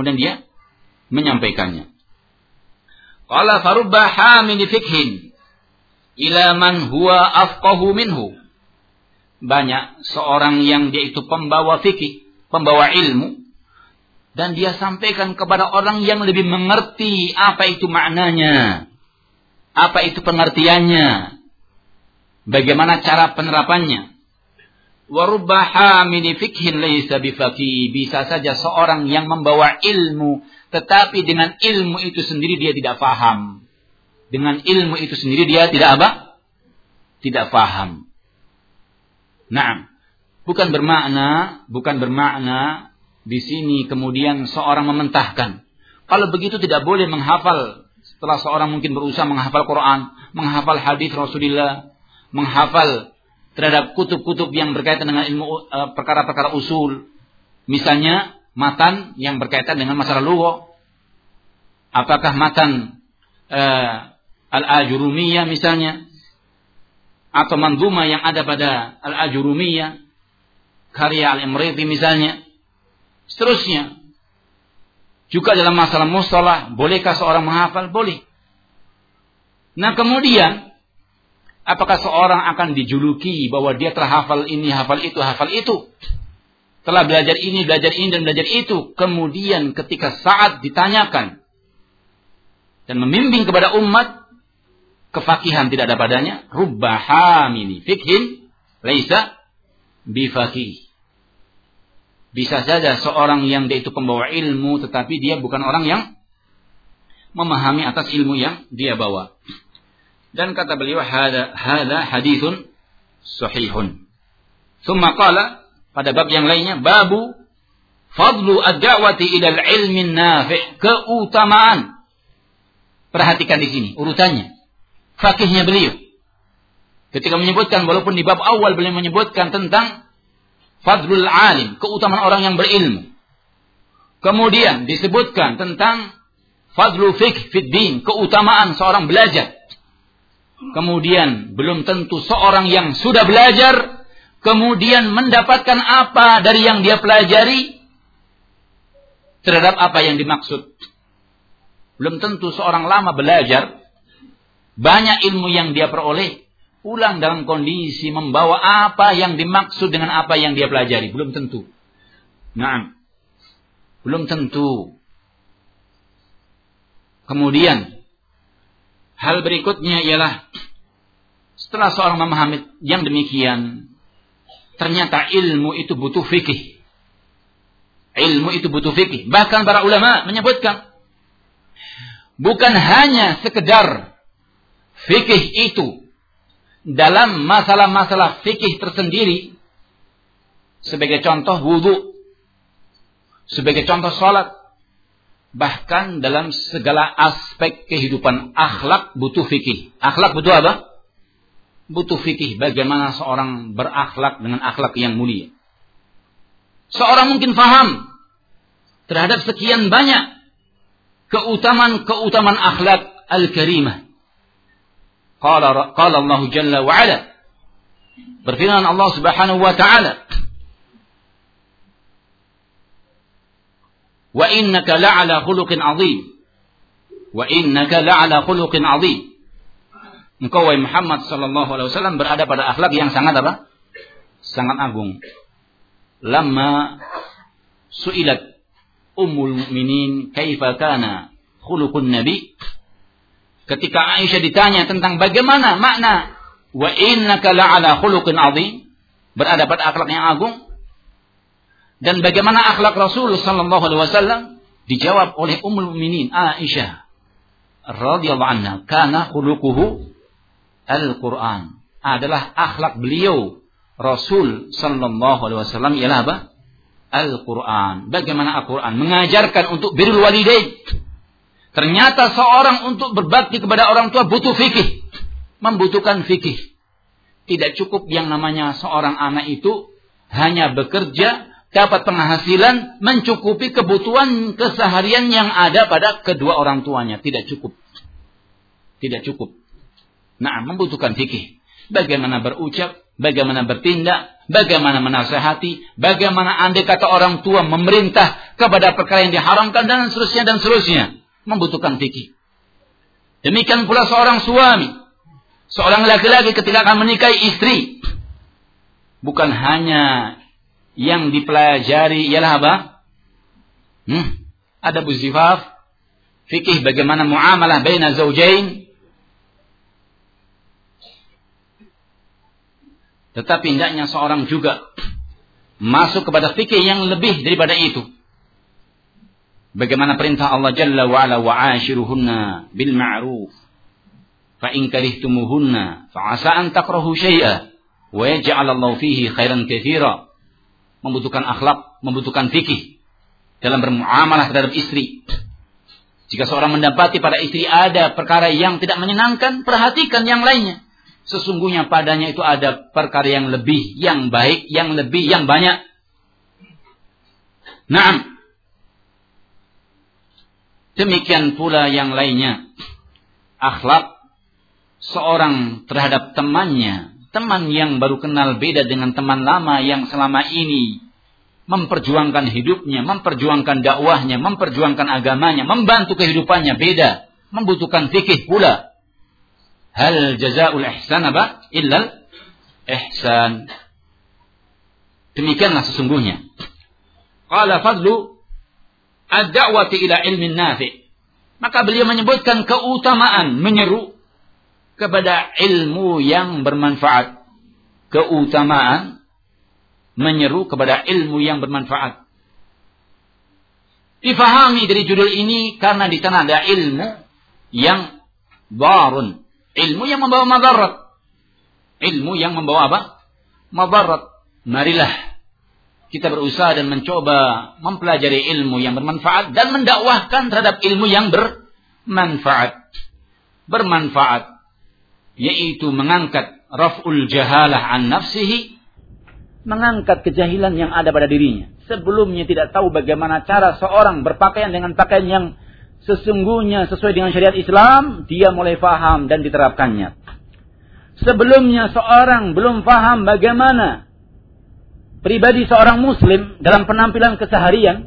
Qala farubba hamil fikhin ila man huwa afqahu minhu. banyak seorang yang dia itu pembawa fikih, pembawa ilmu, dan dia sampaikan kepada orang yang lebih mengerti apa itu maknanya, apa itu pengertiannya, bagaimana cara penerapannya. Wa rubba hamili fikhin laysa bifaqih. Bisa saja seorang yang membawa ilmu, tetapi dengan ilmu itu sendiri dia tidak faham. Dengan ilmu itu sendiri dia tidak apa? Tidak faham. Nah, bukan bermakna di sini kemudian seorang mementahkan. Kalau begitu tidak boleh menghafal. Setelah seorang mungkin berusaha menghafal Quran, menghafal hadis Rasulullah, menghafal terhadap kutub-kutub yang berkaitan dengan ilmu perkara-perkara usul. Misalnya matan yang berkaitan dengan masalah lugha. Apakah matan Al-Ajurumiyah misalnya, atau manzumah yang ada pada Al-Ajurumiyah, karya Al-Imriti misalnya, seterusnya. Juga dalam masalah mustalah, bolehkah seorang menghafal? Boleh. Nah kemudian, apakah seorang akan dijuluki bahwa dia telah hafal ini, hafal itu, telah belajar ini, dan belajar itu. Kemudian ketika saat ditanyakan dan membimbing kepada umat, kefakihan tidak ada padanya. Rubba hamili fikhin laisa bifaqih. Bisa saja seorang yang dia itu pembawa ilmu, tetapi dia bukan orang yang memahami atas ilmu yang dia bawa. Dan kata beliau, hada hadithun sahihun. Tsumma qala, pada bab yang lainnya, babu fadlu ad-da'wati ilal ilmin nafi', keutamaan. Perhatikan di sini urutannya. Fakihnya beliau. Ketika menyebutkan, walaupun di bab awal beliau menyebutkan tentang fadlul alim, keutamaan orang yang berilmu. Kemudian disebutkan tentang fadlu fiqh fid din, keutamaan seorang belajar. Kemudian belum tentu seorang yang sudah belajar kemudian mendapatkan apa dari yang dia pelajari terhadap apa yang dimaksud. Belum tentu seorang lama belajar, banyak ilmu yang dia peroleh, pulang dalam kondisi membawa apa yang dimaksud dengan apa yang dia pelajari. Belum tentu. Nah, belum tentu. Kemudian, hal berikutnya ialah, setelah seorang memahami yang demikian, ternyata ilmu itu butuh fikih. Ilmu itu butuh fikih. Bahkan para ulama menyebutkan, bukan hanya sekedar fikih itu dalam masalah-masalah fikih tersendiri, sebagai contoh wudu, sebagai contoh salat, bahkan dalam segala aspek kehidupan akhlak butuh fikih. Akhlak butuh apa? Butuh fikih. Bagaimana seorang berakhlak dengan akhlak yang mulia. Seorang mungkin faham terhadap sekian banyak keutamaan akhlak al-karimah. Qala Allah Jalla wa Ala, berfirman Allah Subhanahu wa ta'ala, wa innaka la'ala khuluqin 'azim. Wa innaka la'ala khuluqin 'azim. Engkau wahai Muhammad sallallahu alaihi wasallam berada pada akhlak yang sangat apa? Sangat agung. Lamma su'ilat Ummul Mukminin kaifa kana khuluqun Nabi, ketika Aisyah ditanya tentang bagaimana makna wa innaka la'ala khuluqin 'azim, berada pada akhlak yang agung, dan bagaimana akhlak Rasul sallallahu alaihi wasallam, dijawab oleh Ummul Mukminin Aisyah radhiyallahu anha, kana khuluquhu al-Qur'an, adalah akhlak beliau Rasul sallallahu alaihi wasallam ialah apa? Al-Quran. Bagaimana Al-Quran mengajarkan untuk birrul walidain. Ternyata seorang untuk berbakti kepada orang tua butuh fikih, membutuhkan fikih. Tidak cukup yang namanya seorang anak itu hanya bekerja, dapat penghasilan, mencukupi kebutuhan keseharian yang ada pada kedua orang tuanya. Tidak cukup. Tidak cukup. Nah, membutuhkan fikih. Bagaimana berucap, bagaimana bertindak, bagaimana menasihati, bagaimana andai kata orang tua memerintah kepada perkara yang diharamkan, dan seterusnya. Membutuhkan fikih. Demikian pula seorang suami, seorang laki-laki ketika akan menikahi istri, bukan hanya yang dipelajari ialah apa? Adabuz zifaf, fikih bagaimana muamalah baina zaujain. Tetapi hendaknya seorang juga masuk kepada fikih yang lebih daripada itu. Bagaimana perintah Allah Jalla wa Ala, wa'ashiruhunna bil ma'ruf fa in karihtumuhunna fa 'asa an takrahu syai'a wa yaj'al Allah fihi khairan katsira. Membutuhkan akhlak, membutuhkan fikih dalam bermuamalah terhadap istri. Jika seorang mendapati pada istri ada perkara yang tidak menyenangkan, perhatikan yang lainnya. Sesungguhnya padanya itu ada perkara yang lebih, yang baik, yang lebih, yang banyak. Naam. Demikian pula yang lainnya. Akhlak seorang terhadap temannya. Teman yang baru kenal beda dengan teman lama yang selama ini memperjuangkan hidupnya, memperjuangkan dakwahnya, memperjuangkan agamanya, membantu kehidupannya beda. Membutuhkan fikih pula. Hal jazaa'ul ihsan apa? Illal ihsan. Demikianlah sesungguhnya. Qala fadlu ad-da'wati ila ilmin nafi'. Maka beliau menyebutkan keutamaan menyeru kepada ilmu yang bermanfaat. Keutamaan menyeru kepada ilmu yang bermanfaat. Difahami dari judul ini karena di sana ada ilmu yang darun. Ilmu yang membawa madarat. Ilmu yang membawa apa? Madarat. Marilah kita berusaha dan mencoba mempelajari ilmu yang bermanfaat dan mendakwahkan terhadap ilmu yang bermanfaat. Bermanfaat. Yaitu mengangkat raf'ul jahalah an nafsihi. Mengangkat kejahilan yang ada pada dirinya. Sebelumnya tidak tahu bagaimana cara seorang berpakaian dengan pakaian yang sesungguhnya sesuai dengan syariat Islam. Dia mulai faham dan diterapkannya. Sebelumnya seorang belum faham bagaimana pribadi seorang muslim dalam penampilan keseharian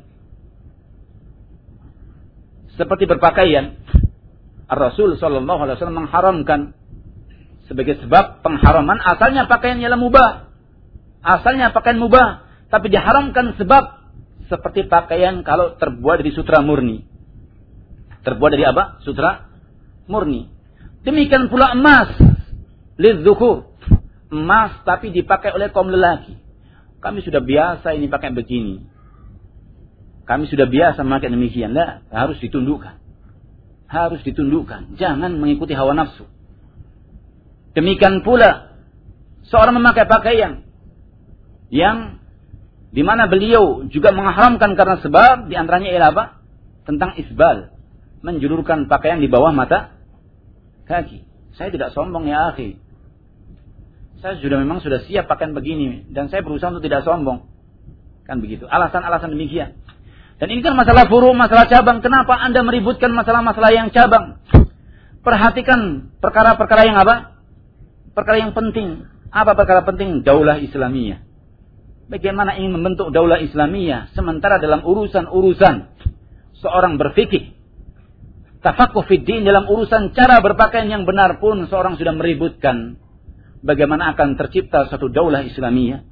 seperti berpakaian. Ar-Rasul sallallahu alaihi wasallam mengharamkan sebagai sebab pengharaman asalnya pakaian ialah mubah. Asalnya pakaian mubah, tapi diharamkan sebab seperti pakaian kalau terbuat dari sutra murni. Terbuat dari apa? Sutra murni. Demikian pula emas lidzukur. Emas tapi dipakai oleh kaum lelaki. Kami sudah biasa ini pakai begini. Kami sudah biasa memakai demikian. Nah, harus ditundukkan. Harus ditundukkan. Jangan mengikuti hawa nafsu. Demikian pula seorang memakai pakaian yang dimana beliau juga mengharamkan karena sebab diantaranya ialah apa? Tentang isbal. Menjulurkan pakaian di bawah mata kaki. Saya tidak sombong ya akhi. Saya memang sudah siap pakaian begini. Dan saya berusaha untuk tidak sombong. Kan begitu. Alasan-alasan demikian. Dan ini kan masalah furu, masalah cabang. Kenapa Anda meributkan masalah-masalah yang cabang? Perhatikan perkara-perkara yang apa? Perkara yang penting. Apa perkara penting? Daulah Islamiyah. Bagaimana ingin membentuk daulah Islamiyah. Sementara dalam urusan-urusan seorang berfikih. Tafaqquh fid din, dalam urusan cara berpakaian yang benar pun seorang sudah meributkan. Bagaimana akan tercipta suatu daulah Islamiyah.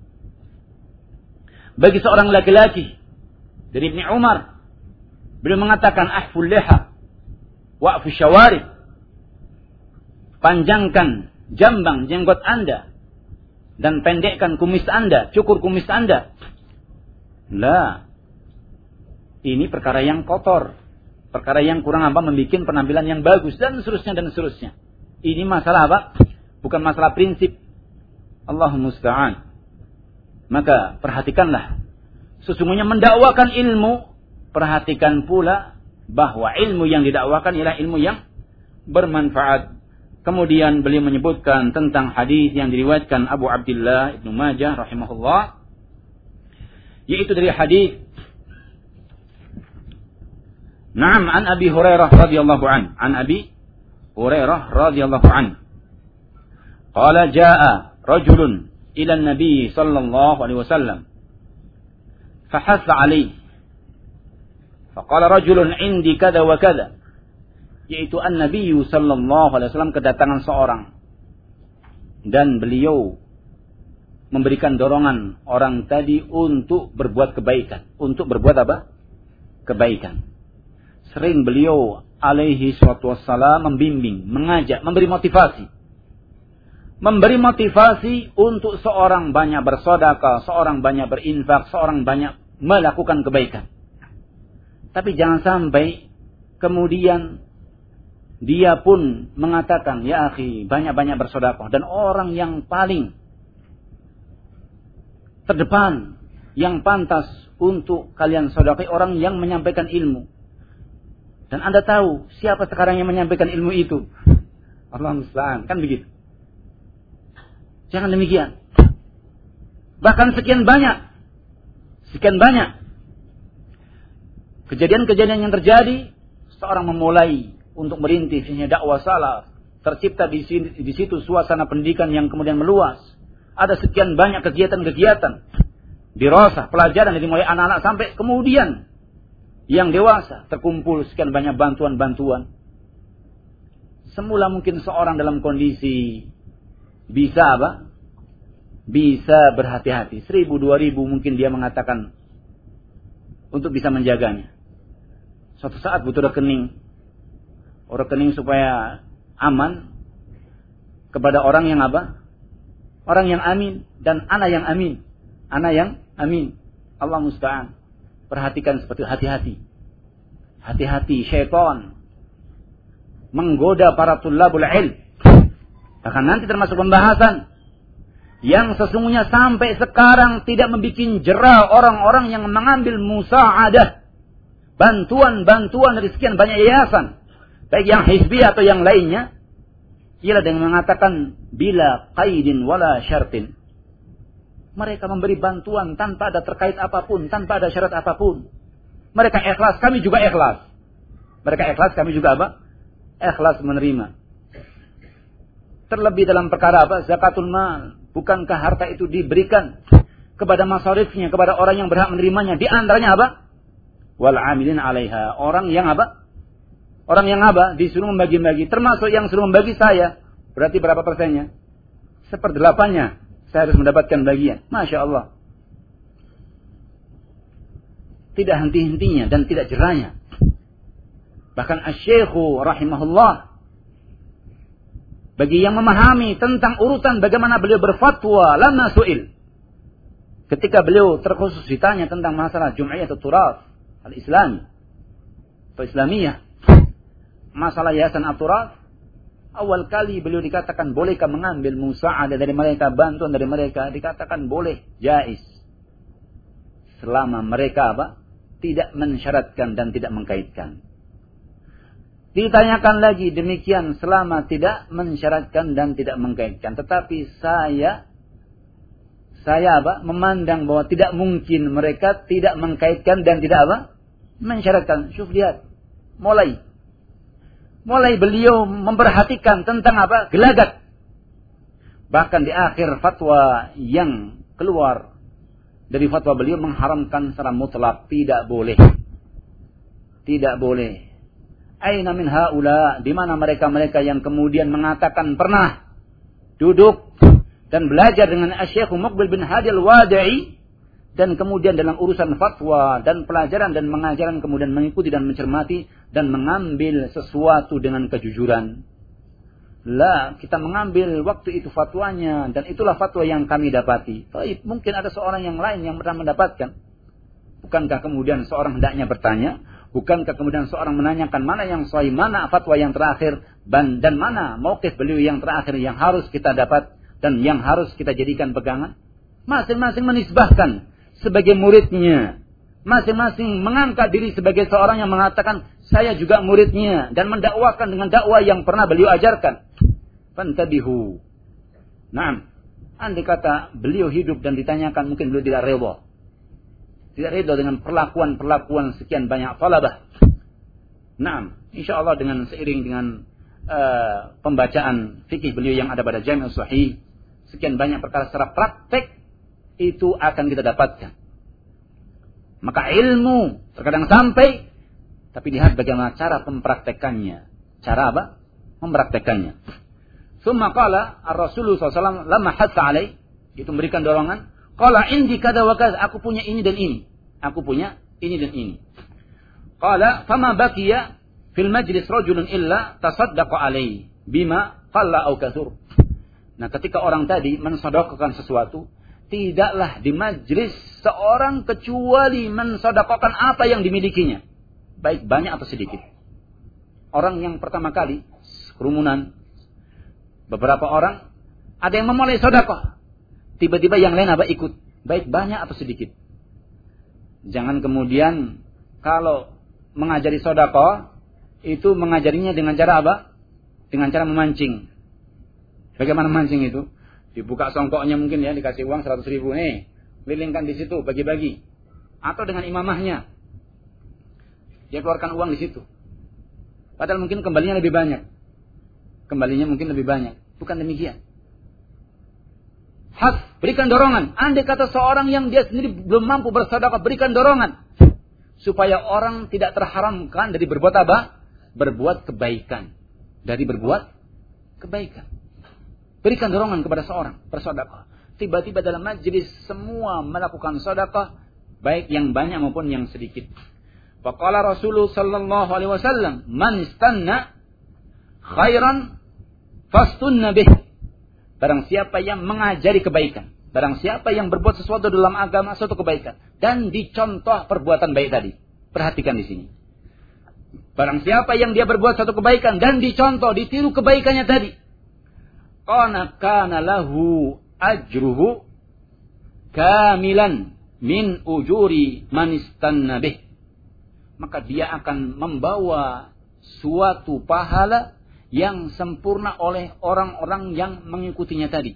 Bagi seorang laki-laki dari Ibnu Umar, beliau mengatakan ahful liha wa'fu syawarib. Panjangkan jambang jenggot Anda dan pendekkan kumis Anda, cukur kumis Anda. Lah, ini perkara yang kotor, perkara yang kurang apa, membuat penampilan yang bagus dan seterusnya dan seterusnya. Ini masalah apa? Bukan masalah prinsip. Allahumma musta'an. Maka perhatikanlah. Sesungguhnya mendakwakan ilmu, perhatikan pula bahwa ilmu yang didakwakan ialah ilmu yang bermanfaat. Kemudian beliau menyebutkan tentang hadis yang diriwayatkan Abu Abdullah Ibnu Majah rahimahullah, yaitu dari hadis Naam an Abi Hurairah radhiyallahu an Abi Hurairah radhiyallahu an qala jaa rajulun ila an-nabi sallallahu alaihi wasallam fahassa alaihi faqala rajulun indi kada wa kada, yaitu an-nabi sallallahu alaihi wasallam kedatangan seorang dan beliau memberikan dorongan orang tadi untuk berbuat kebaikan. Untuk berbuat apa? Kebaikan. Sering beliau alaihi salatu wassalam membimbing, mengajak, memberi motivasi. Memberi motivasi untuk seorang banyak bersedekah, seorang banyak berinfak, seorang banyak melakukan kebaikan. Tapi jangan sampai kemudian dia pun mengatakan, ya akhi, banyak-banyak bersedekah. Dan orang yang paling terdepan, yang pantas untuk kalian sedekah, orang yang menyampaikan ilmu. Dan Anda tahu siapa sekarang yang menyampaikan ilmu itu? Allah musta'an, kan begitu. Jangan demikian. Bahkan sekian banyak kejadian-kejadian yang terjadi, seorang memulai untuk merintis dakwah salaf, tercipta di situ suasana pendidikan yang kemudian meluas. Ada sekian banyak kegiatan-kegiatan, dirasah, pelajaran dari mulai anak-anak sampai kemudian yang dewasa, terkumpul sekian banyak bantuan-bantuan. Semula mungkin seorang dalam kondisi bisa apa? Bisa berhati-hati. 1.000, 2.000 mungkin dia mengatakan untuk bisa menjaganya. Suatu saat butuh rekening supaya aman kepada orang yang apa? Orang yang amin dan anak yang amin. Allah musta'an. Perhatikan seperti hati-hati. Hati-hati syaitan menggoda para tullabul ilm. Bahkan nanti termasuk pembahasan yang sesungguhnya sampai sekarang tidak membuat jera orang-orang yang mengambil musa'adah, bantuan-bantuan dari sekian banyak yayasan, baik yang hizbi atau yang lainnya, ialah dengan mengatakan bila qaidin wala syartin. Mereka memberi bantuan tanpa ada terkait apapun, tanpa ada syarat apapun. Mereka ikhlas, kami juga ikhlas. Mereka ikhlas, kami juga apa? Ikhlas menerima. Terlebih dalam perkara apa? Zakatul mal. Bukankah harta itu diberikan kepada masarifnya, kepada orang yang berhak menerimanya? Di antaranya apa? Wal amilin 'alaiha. Orang yang apa? Orang yang apa? Disuruh membagi-bagi. Termasuk yang suruh membagi saya. Berarti berapa persennya? 1/8-nya. Saya harus mendapatkan bagian. Masya Allah. Tidak henti-hentinya dan tidak jerahnya. Bahkan Asy-Syaikhu rahimahullah, bagi yang memahami tentang urutan bagaimana beliau berfatwa lama su'il. Ketika beliau terkhusus ditanya tentang masalah Jum'iyatul Turath al-Islami atau Islamiyah, masalah yayasan At-Turath, awal kali beliau dikatakan bolehkah mengambil musa'adah dari mereka, bantuan dari mereka, dikatakan boleh, jaiz. Selama mereka apa? Tidak mensyaratkan dan tidak mengkaitkan. Ditanyakan lagi demikian selama tidak mensyaratkan dan tidak mengkaitkan. Tetapi saya apa? Memandang bahwa tidak mungkin mereka tidak mengkaitkan dan tidak apa? Mensyaratkan. Syuf, lihat. Mulai beliau memperhatikan tentang apa? Gelagat. Bahkan di akhir fatwa yang keluar dari fatwa beliau mengharamkan secara mutlak. Tidak boleh. Tidak boleh. Aina min haula, di mana mereka-mereka yang kemudian mengatakan pernah duduk dan belajar dengan Asy-Syaikh Muqbil bin Hadi Al-Wadi'i, dan kemudian dalam urusan fatwa dan pelajaran dan pengajaran kemudian mengikuti dan mencermati dan mengambil sesuatu dengan kejujuran. La, kita mengambil waktu itu fatwanya dan itulah fatwa yang kami dapati. Baik, mungkin ada seorang yang lain yang pernah mendapatkan. Bukankah kemudian seorang hendaknya bertanya? Bukankah kemudian seorang menanyakan mana yang sahih, mana fatwa yang terakhir, dan mana mauqif beliau yang terakhir yang harus kita dapat dan yang harus kita jadikan pegangan? Masing-masing menisbahkan sebagai muridnya. Masing-masing mengangkat diri sebagai seorang yang mengatakan saya juga muridnya dan mendakwakan dengan dakwah yang pernah beliau ajarkan. Fantabihu. Naam. Andai kata beliau hidup dan ditanyakan, mungkin beliau tidak redha. Tidak redha dengan perlakuan sekian banyak talabah. Naam, insyaallah dengan seiring dengan pembacaan fikih beliau yang ada pada Jami' Sahih, sekian banyak perkara secara praktek itu akan kita dapatkan. Maka ilmu terkadang sampai, tapi lihat bagaimana cara mempraktekannya. Cara apa? Mempraktekannya. Tsumma qala ar-Rasulullah sallallahu alaihi wasallam lamma hatta alai, Itu memberikan dorongan. Qala indi kada wa kada, aku punya ini dan ini. Aku punya ini dan ini. Qala fama baqiya fil majlis rajulun illa tasaddaqa alaihi bima qalla au katsur. Nah, ketika orang tadi mensedekahkan sesuatu, tidaklah di majlis seorang kecuali mensedekahkan apa yang dimilikinya, baik banyak atau sedikit. Orang yang pertama kali kerumunan, beberapa orang ada yang memulai sedekah, tiba-tiba yang lain ikut, baik banyak atau sedikit. Jangan kemudian kalau mengajari sedekah itu mengajarinya dengan cara apa? Dengan cara memancing. Bagaimana memancing itu? Dibuka songkoknya mungkin ya, dikasih uang 100.000 nih, lilingkan di situ, bagi-bagi. Atau dengan imamahnya, dia keluarkan uang di situ. Padahal mungkin kembalinya lebih banyak. Kembalinya mungkin lebih banyak. Bukan demikian. Berikan dorongan. Andai kata seorang yang dia sendiri belum mampu bersedekah, berikan dorongan. Supaya orang tidak terharamkan dari berbuat apa? Berbuat kebaikan. Dari berbuat kebaikan. Berikan dorongan kepada seorang bersedekah. Tiba-tiba dalam majlis semua melakukan sedekah, baik yang banyak maupun yang sedikit. Faqala Rasulullah sallallahu alaihi wasallam, "Man istanna khairan fastunna bih." Barang siapa yang mengajari kebaikan, barang siapa yang berbuat sesuatu dalam agama, suatu kebaikan, dan dicontoh perbuatan baik tadi. Perhatikan di sini. Barang siapa yang dia berbuat suatu kebaikan dan dicontoh, ditiru kebaikannya tadi, kana lahu ajruhu kamilan min ujuri man istanna bih. Maka dia akan membawa suatu pahala yang sempurna oleh orang-orang yang mengikutinya tadi.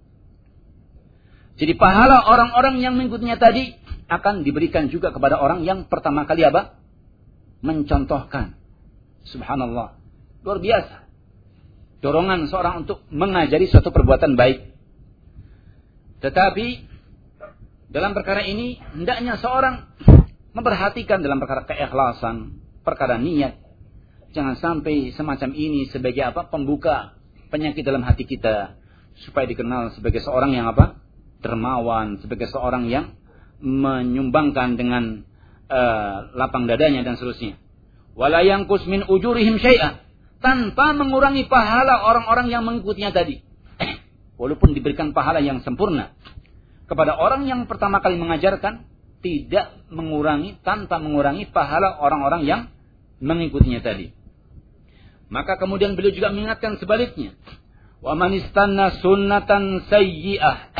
Jadi pahala orang-orang yang mengikutinya tadi akan diberikan juga kepada orang yang pertama kali apa? Mencontohkan. Subhanallah. Luar biasa. Dorongan seorang untuk mengajari suatu perbuatan baik. Tetapi dalam perkara ini hendaknya seorang memperhatikan dalam perkara keikhlasan, perkara niat. Jangan sampai semacam ini sebagai apa? Pembuka penyakit dalam hati kita, supaya dikenal sebagai seorang yang apa? Dermawan, sebagai seorang yang menyumbangkan dengan lapang dadanya dan seterusnya. Wala yanqus min ujurihim syai'a, tanpa mengurangi pahala orang-orang yang mengikutinya tadi. Walaupun diberikan pahala yang sempurna kepada orang yang pertama kali mengajarkan, tidak mengurangi, tanpa mengurangi pahala orang-orang yang mengikutinya tadi. Maka kemudian beliau juga mengingatkan sebaliknya. Wa man istanna sunnatan sayyi'ah.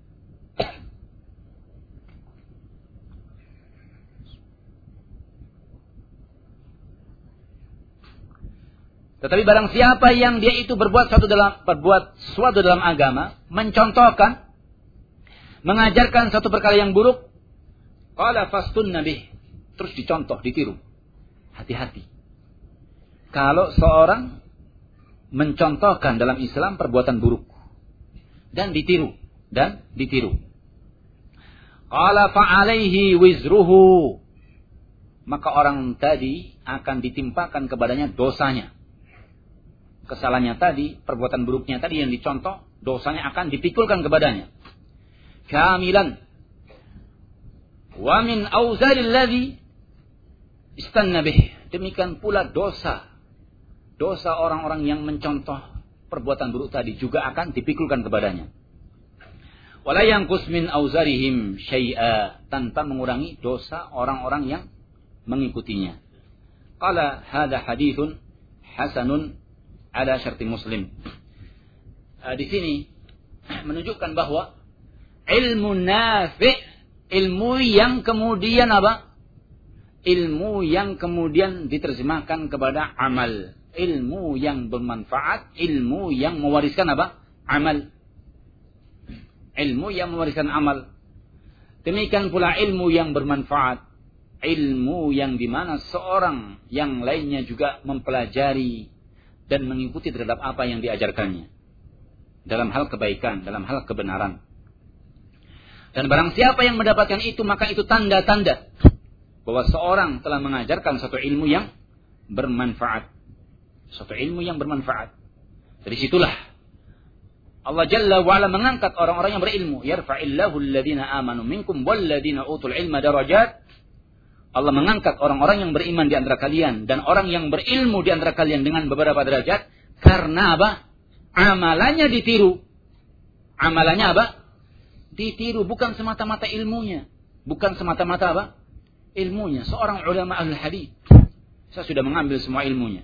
Tetapi barang siapa yang dia itu berbuat sesuatu dalam agama, mencontohkan, mengajarkan satu perkara yang buruk, qala fastunna bih, terus dicontoh, ditiru. Hati-hati. Kalau seorang mencontohkan dalam Islam perbuatan buruk dan ditiru, qala fa'alaihi wizruhu, maka orang tadi akan ditimpakan kepadanya dosanya. Kesalahannya tadi, perbuatan buruknya tadi yang dicontoh, dosanya akan dipikulkan kepadanya. Kamilan. Wa min auzaril ladzi istanna bih. Demikian pula dosa orang-orang yang mencontoh perbuatan buruk tadi juga akan dipikulkan kepadanya. Wala yanqus min auzarihim syai'a, tanpa mengurangi dosa orang-orang yang mengikutinya. Qala hadza haditsun hasanun ala syarti Muslim. Di sini menunjukkan bahwa ilmu nafi', ilmu yang kemudian apa? Ilmu yang kemudian diterjemahkan kepada amal. Ilmu yang bermanfaat, ilmu yang mewariskan apa? Amal. Ilmu yang mewariskan amal. Demikian pula ilmu yang bermanfaat. Ilmu yang dimana seorang yang lainnya juga mempelajari dan mengikuti terhadap apa yang diajarkannya. Dalam hal kebaikan, dalam hal kebenaran. Dan barang siapa yang mendapatkan itu, maka itu tanda-tanda bahwa seorang telah mengajarkan suatu ilmu yang bermanfaat. Suatu ilmu yang bermanfaat. Dari situlah Allah Jalla wa'ala mengangkat orang-orang yang berilmu. Yarfa'illahu alladhina amanu minkum walladhina utul ilma darajat. Allah mengangkat orang-orang yang beriman di antara kalian dan orang yang berilmu di antara kalian dengan beberapa derajat. Karena apa? Amalannya ditiru. Amalannya apa? Ditiru, bukan semata-mata ilmunya. Bukan semata-mata apa? Ilmunya. Seorang ulama ahli hadits, saya sudah mengambil semua ilmunya.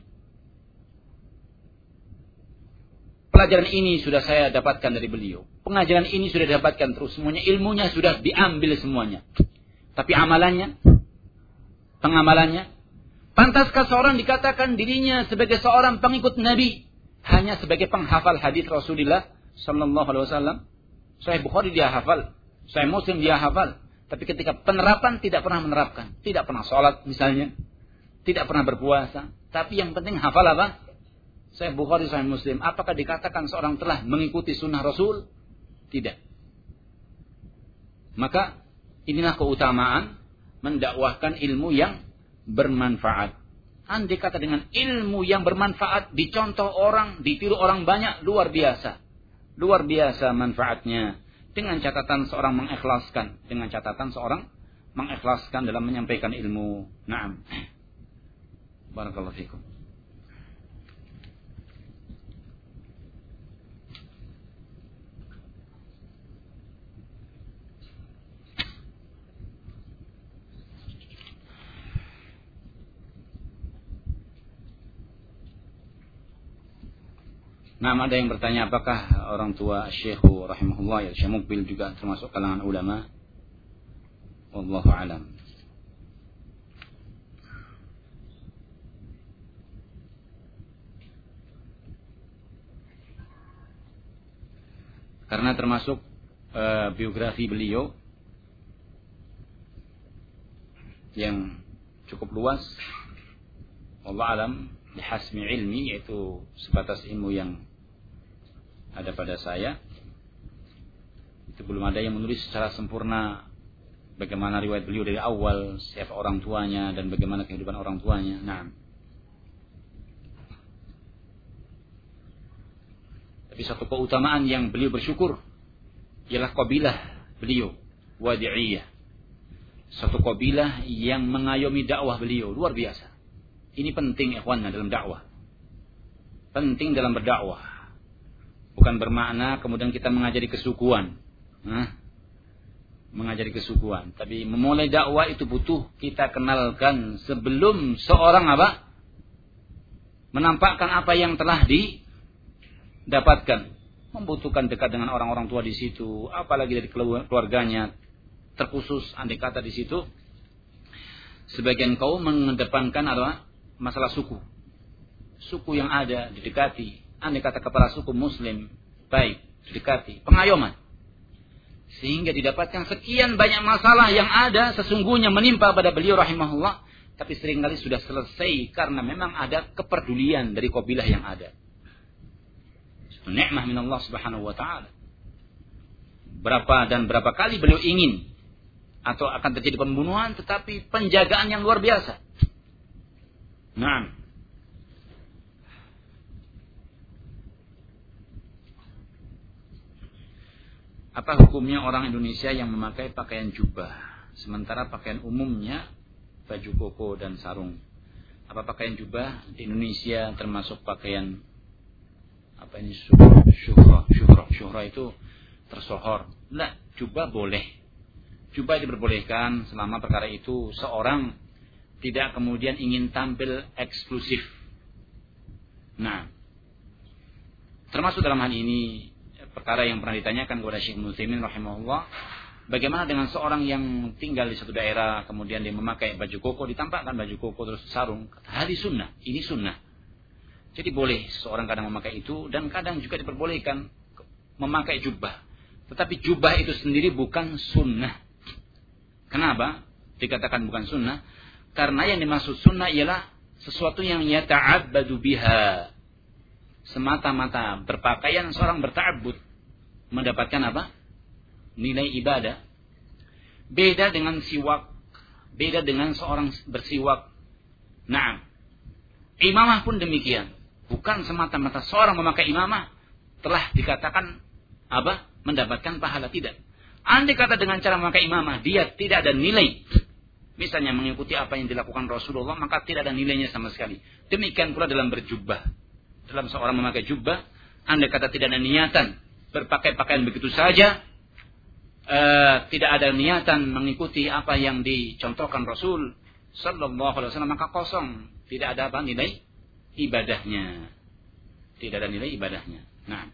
Pelajaran ini sudah saya dapatkan dari beliau. Pengajaran ini sudah didapatkan terus. Semuanya ilmunya sudah diambil semuanya. Tapi amalannya, pengamalannya, pantaskah seorang dikatakan dirinya sebagai seorang pengikut Nabi hanya sebagai penghafal hadis Rasulullah sallallahu alaihi wasallam? Sahih Bukhari dia hafal, Sahih Muslim dia hafal, tapi ketika penerapan tidak pernah menerapkan, tidak pernah sholat misalnya, tidak pernah berpuasa, tapi yang penting hafal apa? Sahih Bukhari, Sahih Muslim. Apakah dikatakan seorang telah mengikuti sunnah Rasul? Tidak. Maka inilah keutamaan mendakwahkan ilmu yang bermanfaat. Andai kata dengan ilmu yang bermanfaat dicontoh orang, ditiru orang banyak, luar biasa. Luar biasa manfaatnya. Dengan catatan seorang mengikhlaskan. Dengan catatan seorang mengikhlaskan dalam menyampaikan ilmu. Naam. Barakallahu fikum. Nah, ada yang bertanya apakah orang tua Syekh rahimahullah ya Syekh Mukbil juga termasuk kalangan ulama? Wallahu alam. Karena termasuk biografi beliau yang cukup luas, wallahu alam, bihasmi ilmi, yaitu sebatas ilmu yang ada pada saya. Itu belum ada yang menulis secara sempurna bagaimana riwayat beliau dari awal, siapa orang tuanya dan bagaimana kehidupan orang tuanya. Nah, tapi satu keutamaan yang beliau bersyukur ialah kabilah beliau, Wadi'iyah. Satu kabilah yang mengayomi dakwah beliau, luar biasa. Ini penting ikhwanna dalam dakwah. Penting dalam berdakwah. Bukan bermakna kemudian kita mengajari kesukuan. Mengajari kesukuan. Tapi memulai dakwah itu butuh kita kenalkan sebelum seorang apa? Menampakkan apa yang telah didapatkan. Membutuhkan dekat dengan orang-orang tua di situ. Apalagi dari keluarganya. Terkhusus andai kata di situ. Sebagian kaum mengedepankan adalah masalah suku. Suku yang ada didekati. Andai kata kepala suku muslim baik didekati, pengayoman, sehingga didapatkan sekian banyak masalah yang ada sesungguhnya menimpa pada beliau rahimahullah, tapi seringkali sudah selesai karena memang ada kepedulian dari kabilah yang ada. Itu nikmah min Allah subhanahu wa ta'ala. Berapa kali beliau ingin atau akan terjadi pembunuhan, tetapi penjagaan yang luar biasa. Nah, apa hukumnya orang Indonesia yang memakai pakaian jubah, sementara pakaian umumnya baju koko dan sarung? Apa pakaian jubah di Indonesia termasuk pakaian apa ini syuhrah itu tersohor? Nah, jubah boleh. Jubah diperbolehkan selama perkara itu seorang tidak kemudian ingin tampil eksklusif. Nah, termasuk dalam hal ini perkara yang pernah ditanyakan kepada Syekh Muslimin rahimahullah, bagaimana dengan seorang yang tinggal di satu daerah kemudian dia memakai baju koko, ditampakkan baju koko terus sarung? Hadis sunnah, ini sunnah. Jadi boleh seorang kadang memakai itu dan kadang juga diperbolehkan memakai jubah. Tetapi jubah itu sendiri bukan sunnah. Kenapa dikatakan bukan sunnah? Karena yang dimaksud sunnah ialah sesuatu yang yata'abbadu biha. Semata-mata berpakaian seorang berta'abbud, mendapatkan apa? Nilai ibadah. Beda dengan siwak, beda dengan seorang bersiwak. Nah, imamah pun demikian. Bukan semata-mata seorang memakai imamah telah dikatakan mendapatkan pahala, tidak. Andai kata dengan cara memakai imamah dia tidak ada nilai, misalnya mengikuti apa yang dilakukan Rasulullah, maka tidak ada nilainya sama sekali. Demikian pula dalam berjubah. Dalam seorang memakai jubah, andai kata tidak ada niatan berpakai pakaian begitu saja, tidak ada niatan mengikuti apa yang dicontohkan Rasul sallallahu alaihi wasallam, maka kosong, tidak ada nilai ibadahnya. Tidak ada nilai ibadahnya. Nah,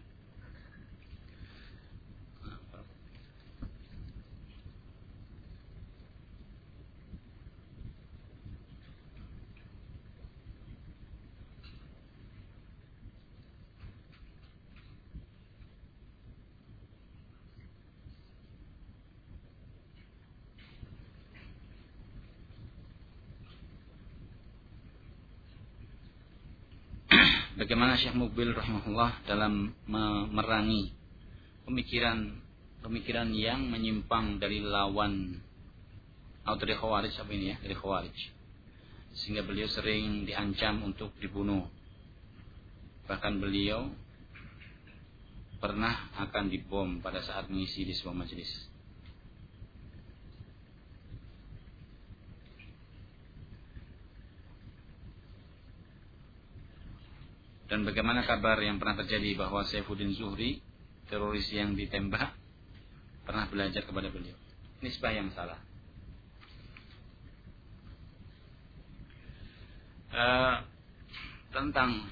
bagaimana Syekh Mukbil rahimahullah dalam memerangi pemikiran yang menyimpang dari lawan atau dari Khawarij dari Khawarij, sehingga beliau sering diancam untuk dibunuh. Bahkan beliau pernah akan dibom pada saat mengisi di sebuah majelis. Dan bagaimana kabar yang pernah terjadi bahwa Saifuddin Zuhri, teroris yang ditembak, pernah belajar kepada beliau? Nisbah yang salah. Tentang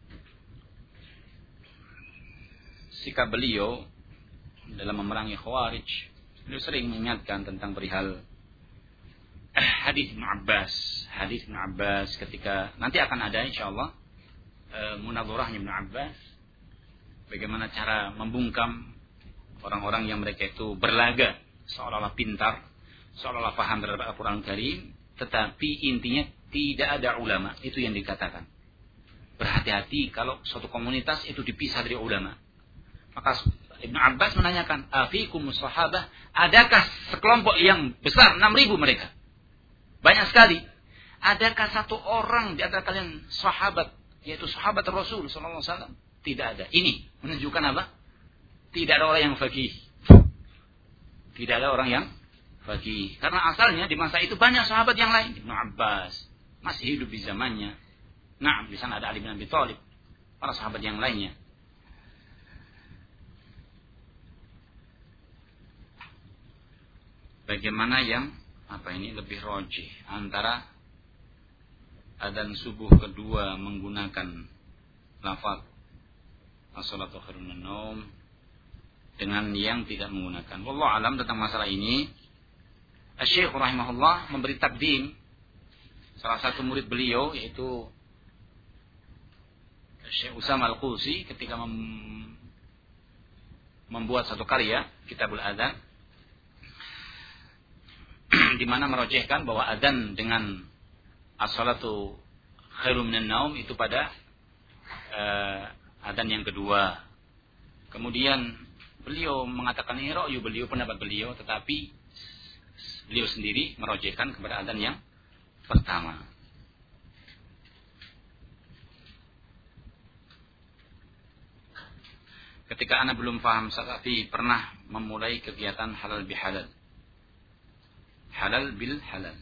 sikap beliau dalam memerangi Khawarij, beliau sering mengingatkan tentang perihal hadis Ibn Abbas ketika nanti akan ada insyaallah munadharahnya Ibn Abbas, bagaimana cara membungkam orang-orang yang mereka itu berlaga seolah-olah pintar, seolah-olah paham terhadap Al-Quran Karim, tetapi intinya tidak ada ulama. Itu yang dikatakan. Berhati-hati kalau suatu komunitas itu dipisah dari ulama. Maka Ibn Abbas menanyakan, afikum sahabah, adakah sekelompok yang besar, 6.000 mereka, banyak sekali, adakah satu orang di antara kalian sahabat, yaitu sahabat Rasul sallallahu alaihi wasallam? Tidak ada. Ini menunjukkan apa? Tidak ada orang yang faqih. Tidak ada orang yang faqih. Karena asalnya di masa itu banyak sahabat yang lain. Ibnu Abbas masih hidup di zamannya. Nah, di sana ada Ali bin Abi Thalib, para sahabat yang lainnya. Bagaimana yang lebih rajih antara adzan subuh kedua menggunakan lafaz as-salatu khairun minan naum dengan yang tidak menggunakan? Wallahu alam tentang masalah ini. Asy-Syaikh rahimahullah memberi takdim salah satu murid beliau, yaitu Syekh Usama Al-Qusi, ketika membuat satu karya Kitabul Adzan, di mana merojehkan bahwa adzan dengan as-salatu khairum minan naum itu pada adzan yang kedua. Kemudian beliau mengatakan ini ra'yu beliau, pendapat beliau, tetapi beliau sendiri merojehkan kepada adzan yang pertama. Ketika anak belum paham, tapi pernah memulai kegiatan halal bihalal, halal bil halal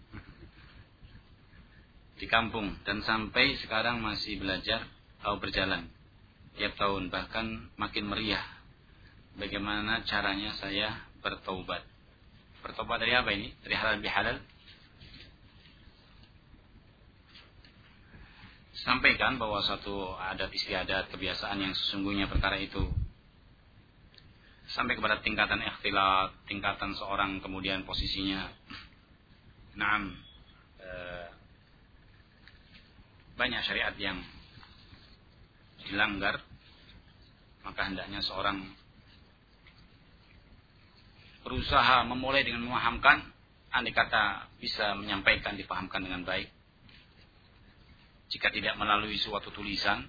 di kampung, dan sampai sekarang masih belajar atau berjalan tiap tahun, bahkan makin meriah. Bagaimana caranya saya bertaubat? Bertaubat dari apa ini? Dari halal bihalal? Sampaikan bahwa suatu adat istiadat, kebiasaan yang sesungguhnya perkara itu sampai kepada tingkatan ikhtilat, tingkatan seorang kemudian posisinya banyak syariat yang dilanggar, maka hendaknya seorang berusaha memulai dengan memahamkan, andai kata bisa menyampaikan, dipahamkan dengan baik. Jika tidak melalui suatu tulisan,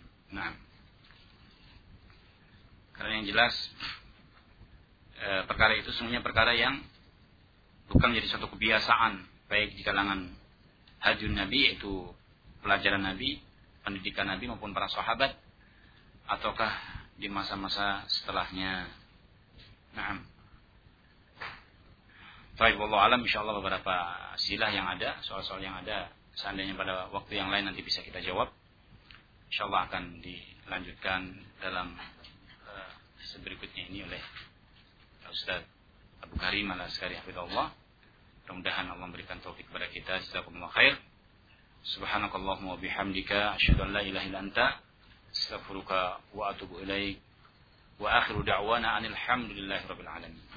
karena yang jelas perkara itu semuanya perkara yang bukan menjadi suatu kebiasaan, baik di kalangan hadis Nabi, yaitu pelajaran Nabi, pendidikan Nabi maupun para sahabat, ataukah di masa-masa setelahnya. Naam. Baik, wallahu alam, insyaallah beberapa silah yang ada, soal-soal yang ada, seandainya pada waktu yang lain nanti bisa kita jawab. Insyaallah akan dilanjutkan dalam berikutnya ini oleh Ustaz Abu Karim Al-Askari hafizahullah. Mudah-mudahan Allah memberikan taufik kepada kita. Jazakumullah khair. Subhanakallahumma wa bihamdika asyhadu an la ilaha illa anta astaghfiruka wa atubu ilaik. Wa akhiru da'wana anil hamdulillahi rabbil alamin.